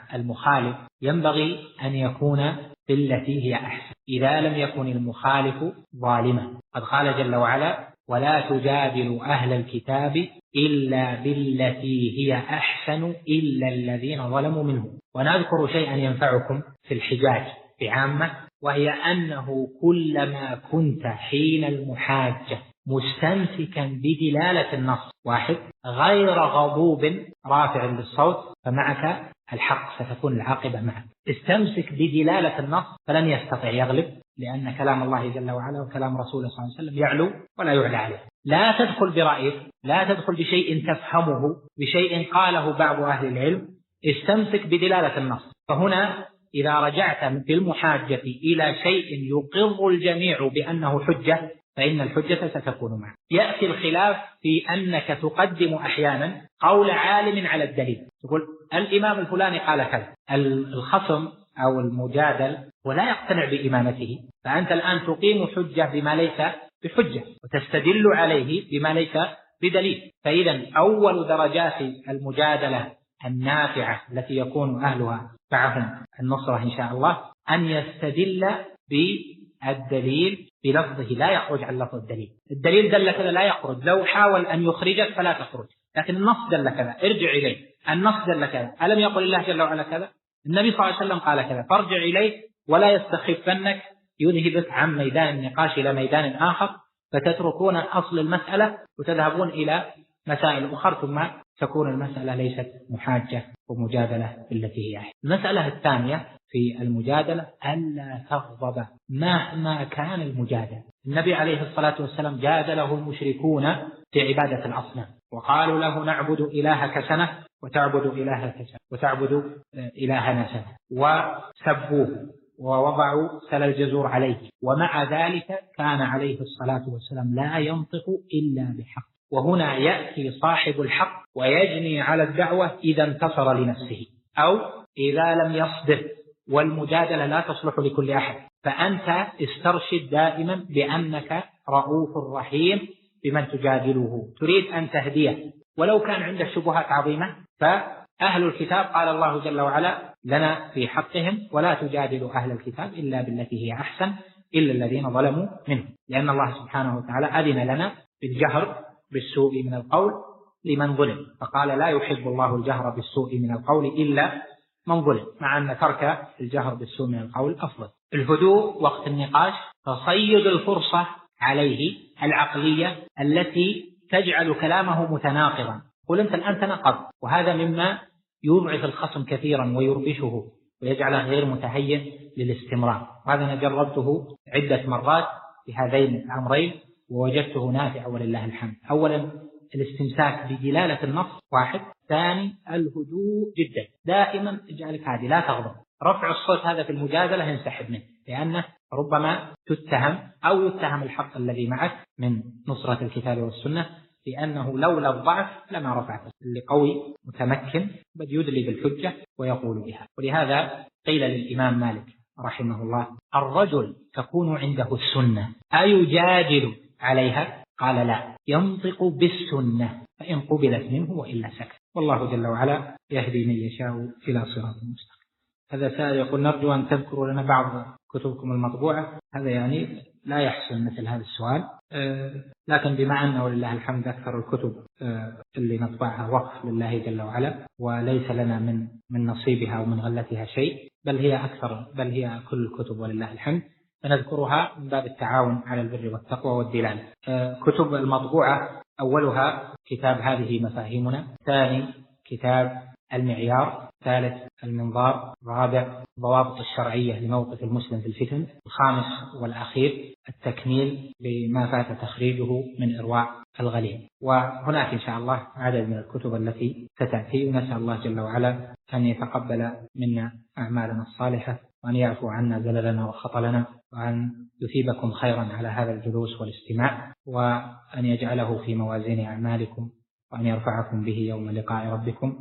المخالف ينبغي أن يكون بالتي هي أحسن إذا لم يكن المخالف ظالما. قد قال جل وعلا: ولا تجادلوا أهل الكتاب إلا بالتي هي أحسن إلا الذين ظلموا منهم. ونذكر شيئا ينفعكم في الحجاج بعامة، وهي أنه كلما كنت حين المحاجة مستمسكا بدلالة النص واحد غير غضوب رافع للصوت فمعك الحق، ستكون العاقبة معك. استمسك بدلالة النص فلن يستطيع يغلب، لأن كلام الله جل وعلا وكلام رسوله صلى الله عليه وسلم يعلو ولا يعلى عليه. لا تدخل برأيك، لا تدخل بشيء تفهمه، بشيء قاله بعض أهل العلم، استمسك بدلالة النص. فهنا إذا رجعت بالمحاجة إلى شيء يقر الجميع بأنه حجة فإن الحجة ستكون معك. يأتي الخلاف في أنك تقدم أحيانا قول عالم على الدليل، تقول الإمام الفلاني قال كذا. الخصم أو المجادل ولا يقتنع بإمامته، فأنت الآن تقيم حجة بما ليس بحجة وتستدل عليه بما ليس بدليل. فإذا أول درجات المجادلة النافعة التي يكون أهلها معهم النصرة إن شاء الله أن يستدل بالدليل بلفظه لا يخرج عن لفظ الدليل. الدليل دل كذا لا يخرج، لو حاول أن يخرجك فلا تخرج، لكن النص دل كذا ارجع إليه. النص دل كذا، ألم يقل الله جل وعلا كذا؟ النبي صلى الله عليه وسلم قال كذا، فارجع إليه ولا يستخفنك يذهبك عن ميدان النقاش إلى ميدان آخر فتتركون أصل المسألة وتذهبون إلى مسائل أخرى ثم تكون المسألة ليست محاجة ومجادلة بالتي هي أحسن. المسألة الثانية في المجادلة ألا تغضب مهما كان المجادل. النبي عليه الصلاة والسلام جادله المشركون في عبادة الأصنام وقالوا له نعبد إلهك سنة وتعبد إلهك سنة وتعبد إلهنا سنة، وسبوه ووضعوا سل الجزور عليه، ومع ذلك كان عليه الصلاة والسلام لا ينطق إلا بحق. وهنا يأتي صاحب الحق ويجني على الدعوة إذا انتصر لنفسه أو إذا لم يصبر، والمجادلة لا تصلح لكل أحد. فأنت استرشد دائما بأنك رؤوف رحيم بمن تجادله، تريد أن تهديه ولو كان عنده شبهات عظيمة. فأهل الكتاب قال الله جل وعلا لنا في حقهم ولا تجادلوا أهل الكتاب إلا بالتي هي أحسن إلا الذين ظلموا منهم، لأن الله سبحانه وتعالى أذن لنا بالجهر بالسوء من القول لمن ظلم، فقال لا يحب الله الجهر بالسوء من القول إلا من ظلم، مع أن ترك الجهر بالسوء من القول أفضل. الهدوء وقت النقاش، تصيد الفرصة عليه العقلية التي تجعل كلامه متناقضا. قل أنت الآن تناقض، وهذا مما يضعف الخصم كثيرا ويربشه ويجعله غير متهيئ للاستمرار. وهذا أنا جربته عدة مرات بهذين الأمرين ووجدته نافع ولله الحمد. أولا الاستمساك بدلالة النص واحد، ثاني الهدوء جدا، دائما اجعلك هادي لا تغضب. رفع الصوت هذا في المجادلة ينسحب منه، لأنه ربما تتهم أو يتهم الحق الذي معك من نصرة الكتاب والسنة، لأنه لولا الضعف لما رفعت. اللي قوي متمكن بد يدلي بالحجة ويقول بها. ولهذا قيل للإمام مالك رحمه الله الرجل تكون عنده السنة أيجادل عليها؟ قال لا، ينطق بالسنة فإن قبلت منه وإلا سكت. والله جل وعلا يهدي من يشاء إلى صراط مستقيم. هذا سائل يقول نرجو أن تذكروا لنا بعض كتبكم المطبوعة. هذا يعني لا يحسن مثل هذا السؤال، لكن بما أنه لله الحمد أكثر الكتب اللي نطبعها وقف لله جل وعلا وليس لنا من نصيبها ومن غلتها شيء، بل هي كل الكتب ولله الحمد، فنذكرها من باب التعاون على البر والتقوى والدلالة. كتب المطبوعة أولها كتاب هذه مفاهيمنا، ثاني كتاب المعيار، ثالث المنظار، رابع ضوابط الشرعية لموقف المسلم في الفتن، الخامس والأخير التكميل بما فات تخريجه من إرواء الغليل. وهناك إن شاء الله عدد من الكتب التي ستأتي، ونسأل الله جل وعلا أن يتقبل منا أعمالنا الصالحة وأن يعفو عنا زللنا وخطلنا وأن يثيبكم خيرا على هذا الجلوس والاستماع، وأن يجعله في موازين أعمالكم وأن يرفعكم به يوم لقاء ربكم.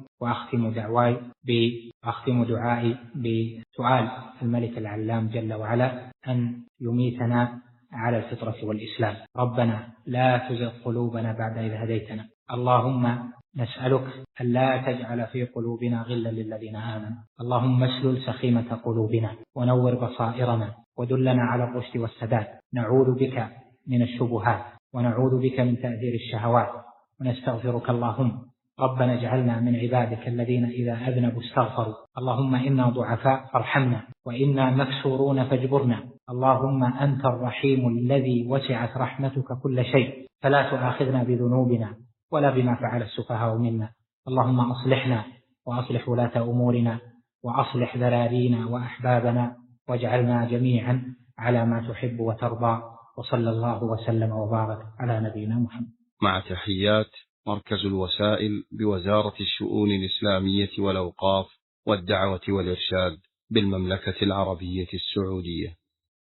وأختم دعائي بسؤال الملك العلام جل وعلا أن يميتنا على الفطرة والإسلام. ربنا لا تزغ قلوبنا بعد إذ هديتنا. اللهم نسألك أن لا تجعل في قلوبنا غلا للذين آمنوا. اللهم اسلل سخيمة قلوبنا ونور بصائرنا ودلنا على الرشد والسداد. نعوذ بك من الشبهات ونعوذ بك من تأثير الشهوات ونستغفرك اللهم. ربنا اجعلنا من عبادك الذين إذا أذنبوا استغفروا. اللهم إنا ضعفاء فارحمنا وإنا مكسورون فاجبرنا. اللهم أنت الرحيم الذي وسعت رحمتك كل شيء فلا تؤاخذنا بذنوبنا ولا بما فعل السفهاء منا. اللهم أصلحنا وأصلح ولاة أمورنا وأصلح ذرارينا وأحبابنا واجعلنا جميعا على ما تحب وترضى. وصلى الله وسلم وبارك على نبينا محمد. مع تحيات مركز الوسائل بوزارة الشؤون الإسلامية والأوقاف والدعوة والإرشاد بالمملكة العربية السعودية.